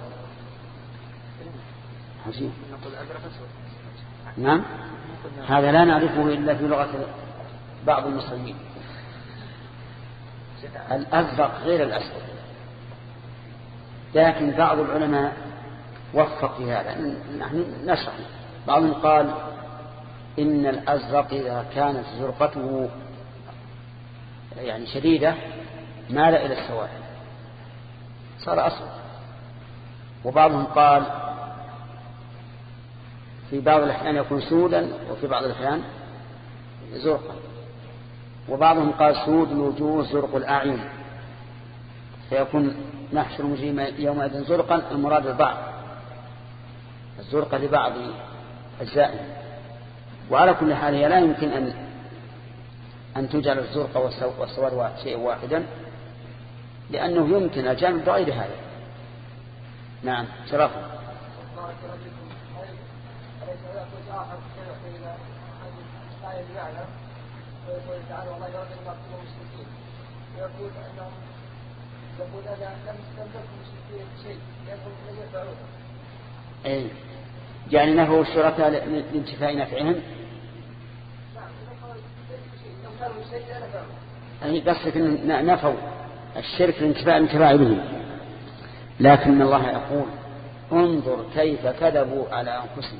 عجيب. نقول أزرق أسود. نعم، هذا لا نعرفه إلا في لغة بعض المصريين. الأزرق غير الأسود، لكن بعض العلماء وفق في هذا. نحن نشرح. بعضهم قال إن الأزرق إذا كانت زرقته يعني شديدة مال إلى السواد صار أسود. وبعضهم قال في بعض الأحيان يكون سودا وفي بعض الأحيان زرقا. وبعضهم قال سود الوجوه زرق الأعين، فيكون نحشر المجرمين يومئذ زرقا، المراد البعض، الزرق لبعض أجزائه. وعلى كل حال هي لا يمكن أن أن تجعل الزرق والسواد شيء واحدا، لأنه يمكن الجمع بغير هذا. نعم شرفه. ويقول تعالى والله يرد المقتول المشركين، ويقول أنهم يقول أنا لم تكن مشركين شيء يقول لم يفعلون. أي يعني نفوا الشركاء لانتفاء نفعهم. أي قصدك نفوا الشرك لانتفاء الانتفاع به، لكن الله يقول انظر كيف كذبوا على أنفسهم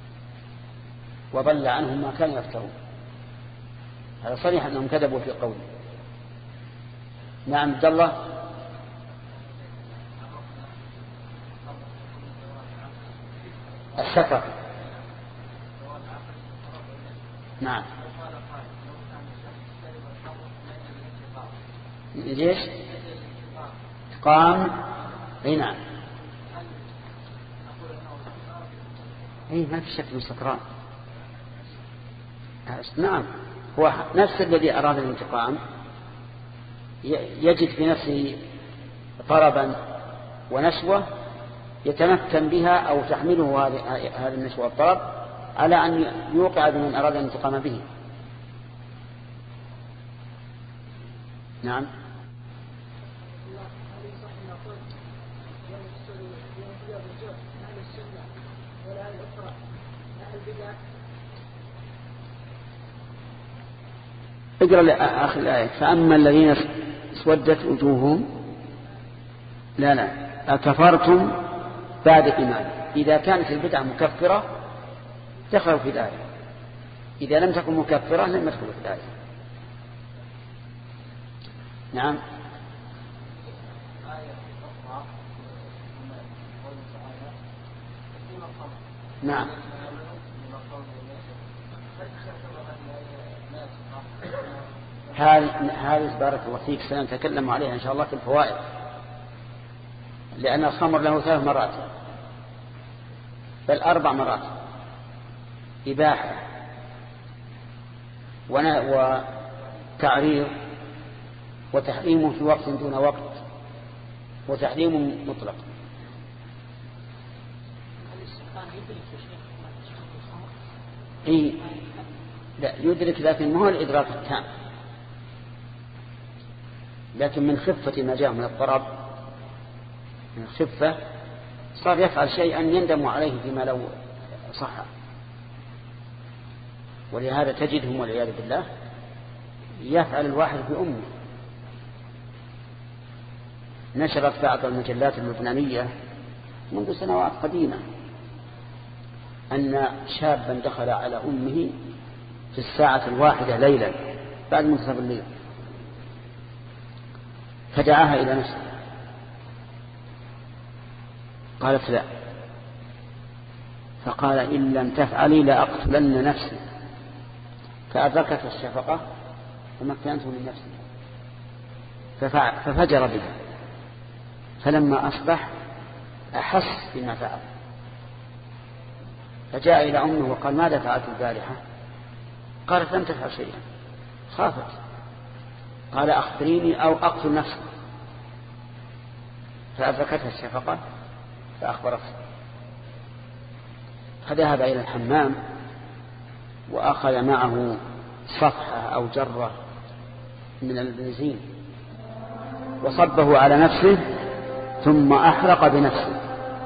وضل عنهم ما كانوا يفترون. هذا صريح أنهم كذبوا في قوله. نعم عبد الله. السفر. نعم ليش قام. اي نعم اي ما في شك من سكران. نعم هو نفس الذي أراد الانتقام يجد في نفسه طربا ونشوة يتمكن بها أو تحمله هذه النشوة والطرب على أن يوقع بمن أراد الانتقام به. نعم اقرأ آخر الآية. فأما الذين اسودت وجوههم لا لا أكفرتم بعد إيمان. إذا كانت البدعة مكفرة دخلوا في الآية، إذا لم تكن مكفرة لم يدخلوا في الآية. نعم نعم هذه بارك الله فيك سنتكلم عليها إن شاء الله في الفوائد، لأن الخمر له ثلاث مرات بل أربع مرات: إباحة وتعريض وتحريم في وقت دون وقت وتحريم مطلق. إيه لا يدرك، لكن ما هو الإدراك التام، لكن من خفة ما جاء من الطرب من الخفة صار يفعل شيئا يندم عليه فيما لو صح. ولهذا تجدهم والعياذ بالله يفعل الواحد بأمه. نشرت بعض المجلات اللبنانية منذ سنوات قديمة أن شابا دخل على أمه في الساعة الواحدة ليلا بعد منتصف الليل فدعاها إلى نفسه، قالت لا، فقال إن لم تفعلي لأقتلن نفسي، فأدركت الشفقة فمكنته من نفسه ففجر بها. فلما أصبح أحس بما فعل فجاء إلى أمه وقال ماذا فعلت البارحة؟ قالت لم تفعل شيئا، خافت. قال أخبريني أو أقتل نفسي، فأدركتها الشفقة فأخبرته. فذهب إلى الحمام وأخذ معه صفحة أو جرة من البنزين وصبه على نفسه ثم أحرق بنفسه.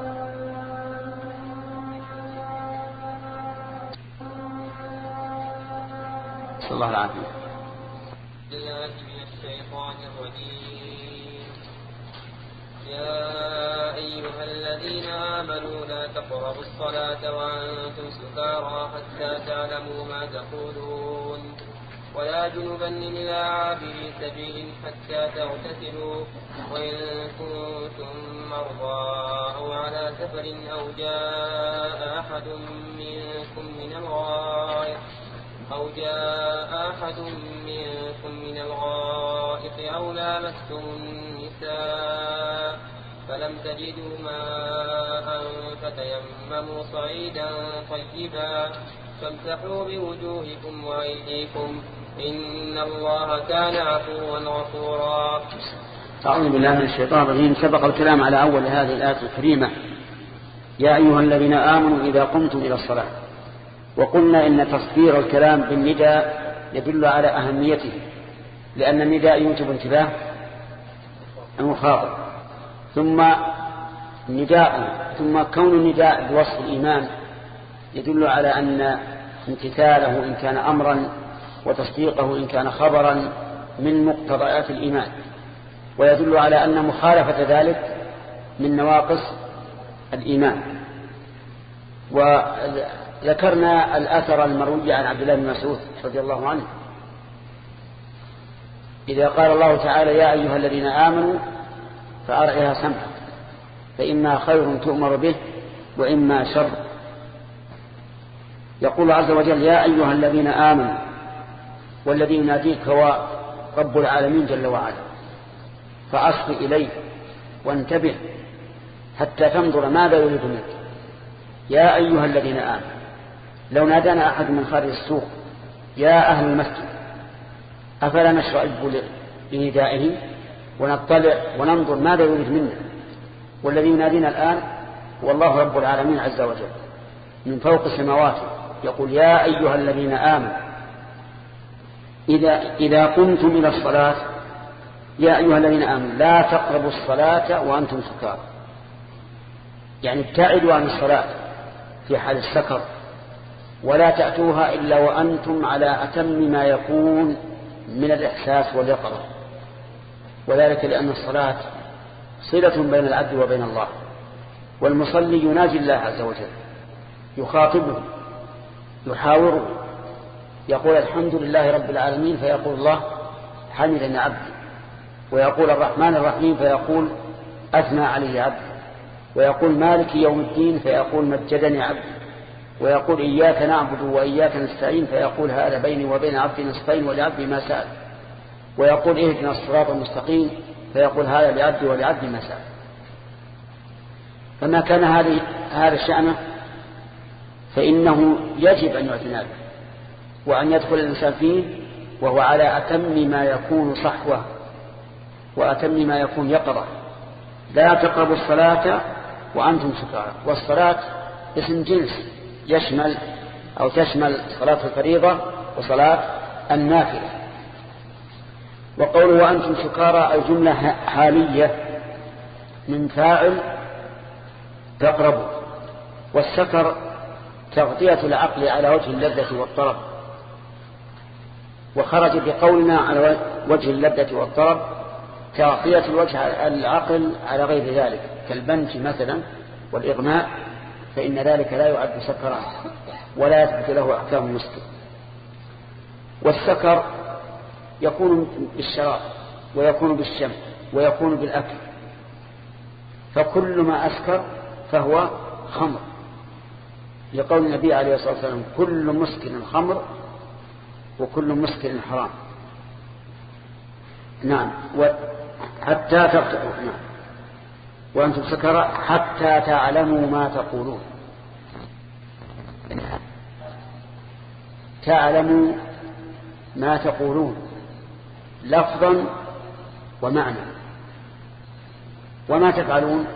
صلى الله العافية. الله من الشيطان الرجيم. يا أيها الذين آمنوا لا تقربوا الصلاة وأنتم سكارى حتى تعلموا ما تقولون ولا جنبا إلا عابري سبيل حتى تغتسلوا وإن كنتم مرضى أو على سفر أو جاء أحد منكم من الغائط أو جاء أحد منكم الغائط أو لامستم النساء فلم تجدوا ماء فتيمموا صعيدا طيبا فامسحوا بوجوهكم وأيديكم إن الله كان عفوا غفورا. أعوذ بالله من الشيطان الرجيم. سبق الكلام على أول هذه الآية الكريمة: يا أيها الذين آمنوا إذا قمتم إلى الصلاة. وقلنا إن تصدير الكلام بالنداء يدل على أهميته، لأن النداء يوجب انتباه المخاطب، ثم نداء ثم كون النداء بوصف الإيمان يدل على أن امتثاله إن كان أمرا وتصديقه إن كان خبرا من مقتضيات الإيمان، ويدل على أن مخالفة ذلك من نواقص الإيمان. وذكرنا الأثر المروي عن عبد الله بن مسعود رضي الله عنه إذا قال الله تعالى: يا أيها الذين آمنوا فأرعها سمعك فإما خير تؤمر به وإما شر. يقول عز وجل: يا أيها الذين آمنوا، والذي يناديك هو رب العالمين جل وعلا، فأصغ إليه وانتبه حتى تنظر ماذا يريد منك. يا أيها الذين آمنوا. لو نادانا أحد من خارج السوق: يا أهل المسجد، أفلا نشرع لندائه ونطلع وننظر ماذا يريد منا؟ والذي ينادينا الآن هو الله رب العالمين عز وجل من فوق السماوات، يقول: يا أيها الذين آمنوا إذا, إذا قمتم إلى الصلاة، يا أيها الذين آمنوا لا تقربوا الصلاة وأنتم سكارى، يعني ابتعدوا عن الصلاة في حال السكر، ولا تأتوها إلا وأنتم على أتم ما يكون من الإحساس واليقظة، وذلك لأن الصلاة صلة بين العبد وبين الله، والمصلي يناجي الله عز وجل، يخاطبه، يحاوره، يقول: الحمد لله رب العالمين، فيقول الله: حمدني عبدي. ويقول: الرحمن الرحيم، فيقول: أثنى علي عبدي. ويقول: مالك يوم الدين، فيقول: مجدني عبدي. ويقول: إياك نعبد وإياك نستعين، فيقول: هذا بيني وبين عبدي نصفين ولعبدي ما سأل. ويقول: اهدنا الصراط المستقيم، فيقول: هذا لعبدي ولعبدي ما سأل. فما كان هذه هذا الشأن فإنه يجب أن يعتنى به وأن يدخل الإنسان فيه وهو على أتم ما يكون صحوة وأتم ما يكون يقظة. لا تقربوا الصلاة وأنتم سكارى. والصلاة اسم جنس يشمل أو تشمل صلاة الفريضة وصلاة النافلة. وقوله وأنتم سكارى الجملة حالية من فاعل تقربوا. والسكر تغطية العقل على وجه اللذة والطرب، وخرج بقولنا على وجه اللذة والطرب تغطية الوجه العقل على غير ذلك كالبنج مثلا والإغماء، فإن ذلك لا يعد سكرا ولا يثبت له أحكام المسكر. والسكر يكون بالشراب ويكون بالشم ويكون بالأكل، فكل ما أسكر فهو خمر، لقول النبي عليه الصلاة والسلام: كل مسكر خمر وكل مسكر حرام. نعم. حتى تغتروا. نعم. وأنتم سكرى حتى تعلموا ما تقولون. تعلموا ما تقولون لفظا ومعنى. وما تفعلون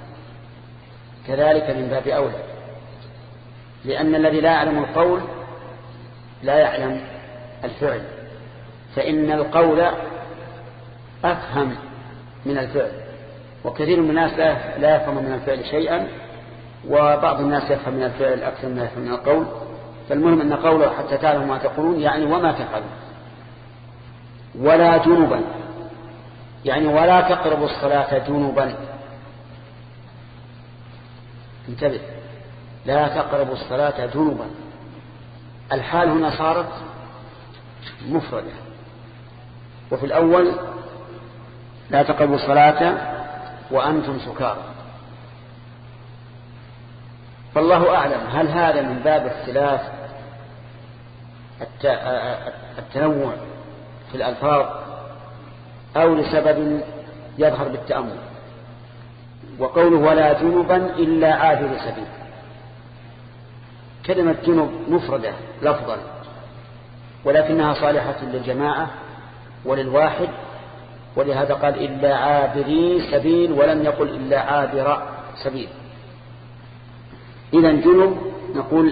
كذلك من باب أولى، لأن الذي لا يعلم القول لا يعلم الفعل، فإن القول أفهم من الفعل، وكثير من الناس لا يفهم من الفعل شيئا، وبعض الناس يفهم من الفعل أكثر ما يفهم من القول. فالمهم أن قوله حتى تعلموا ما تقولون يعني وما تفعلون. ولا جنبا يعني ولا تقربوا الصلاة جنبا. انتبه، لا تقربوا الصلاة جنبا. الحال هنا صارت مفردة، وفي الأول لا تقربوا الصلاة وأنتم سكارى. فالله أعلم هل هذا من باب اختلاف التنوع في الألفاظ أو لسبب يظهر بالتأمل. وقوله ولا جنبا إلا عابر سبيل، كلمة جنب مفردة لفظا، ولكنها صالحة للجماعة وللواحد، ولهذا قال إلا عابري سبيل ولم يقل إلا عابر سبيل. إذن جنب نقول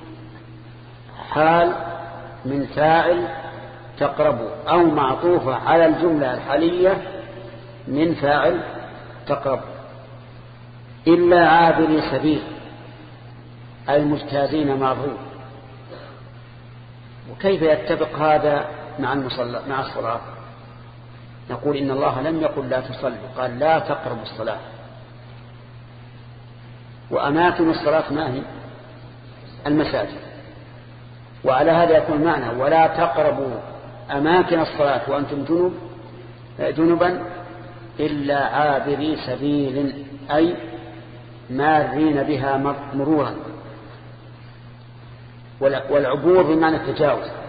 حال من فاعل تقرب، أو معطوفة على الجملة الحالية من فاعل تقرب. إلا عابري سبيل أي مجتازين مارون. وكيف يتفق هذا مع المصلى مع الصلاة؟ نقول إن الله لم يقل لا تصلي، قال لا تقربوا الصلاة. وأماكن الصلاة ما هي؟ المساجد. وعلى هذا يكون معنى ولا تقربوا أماكن الصلاة وأنتم جنوب جنبا إلا عابري سبيل أي مارين بها مرورا. والعبور بمعنى التجاوز.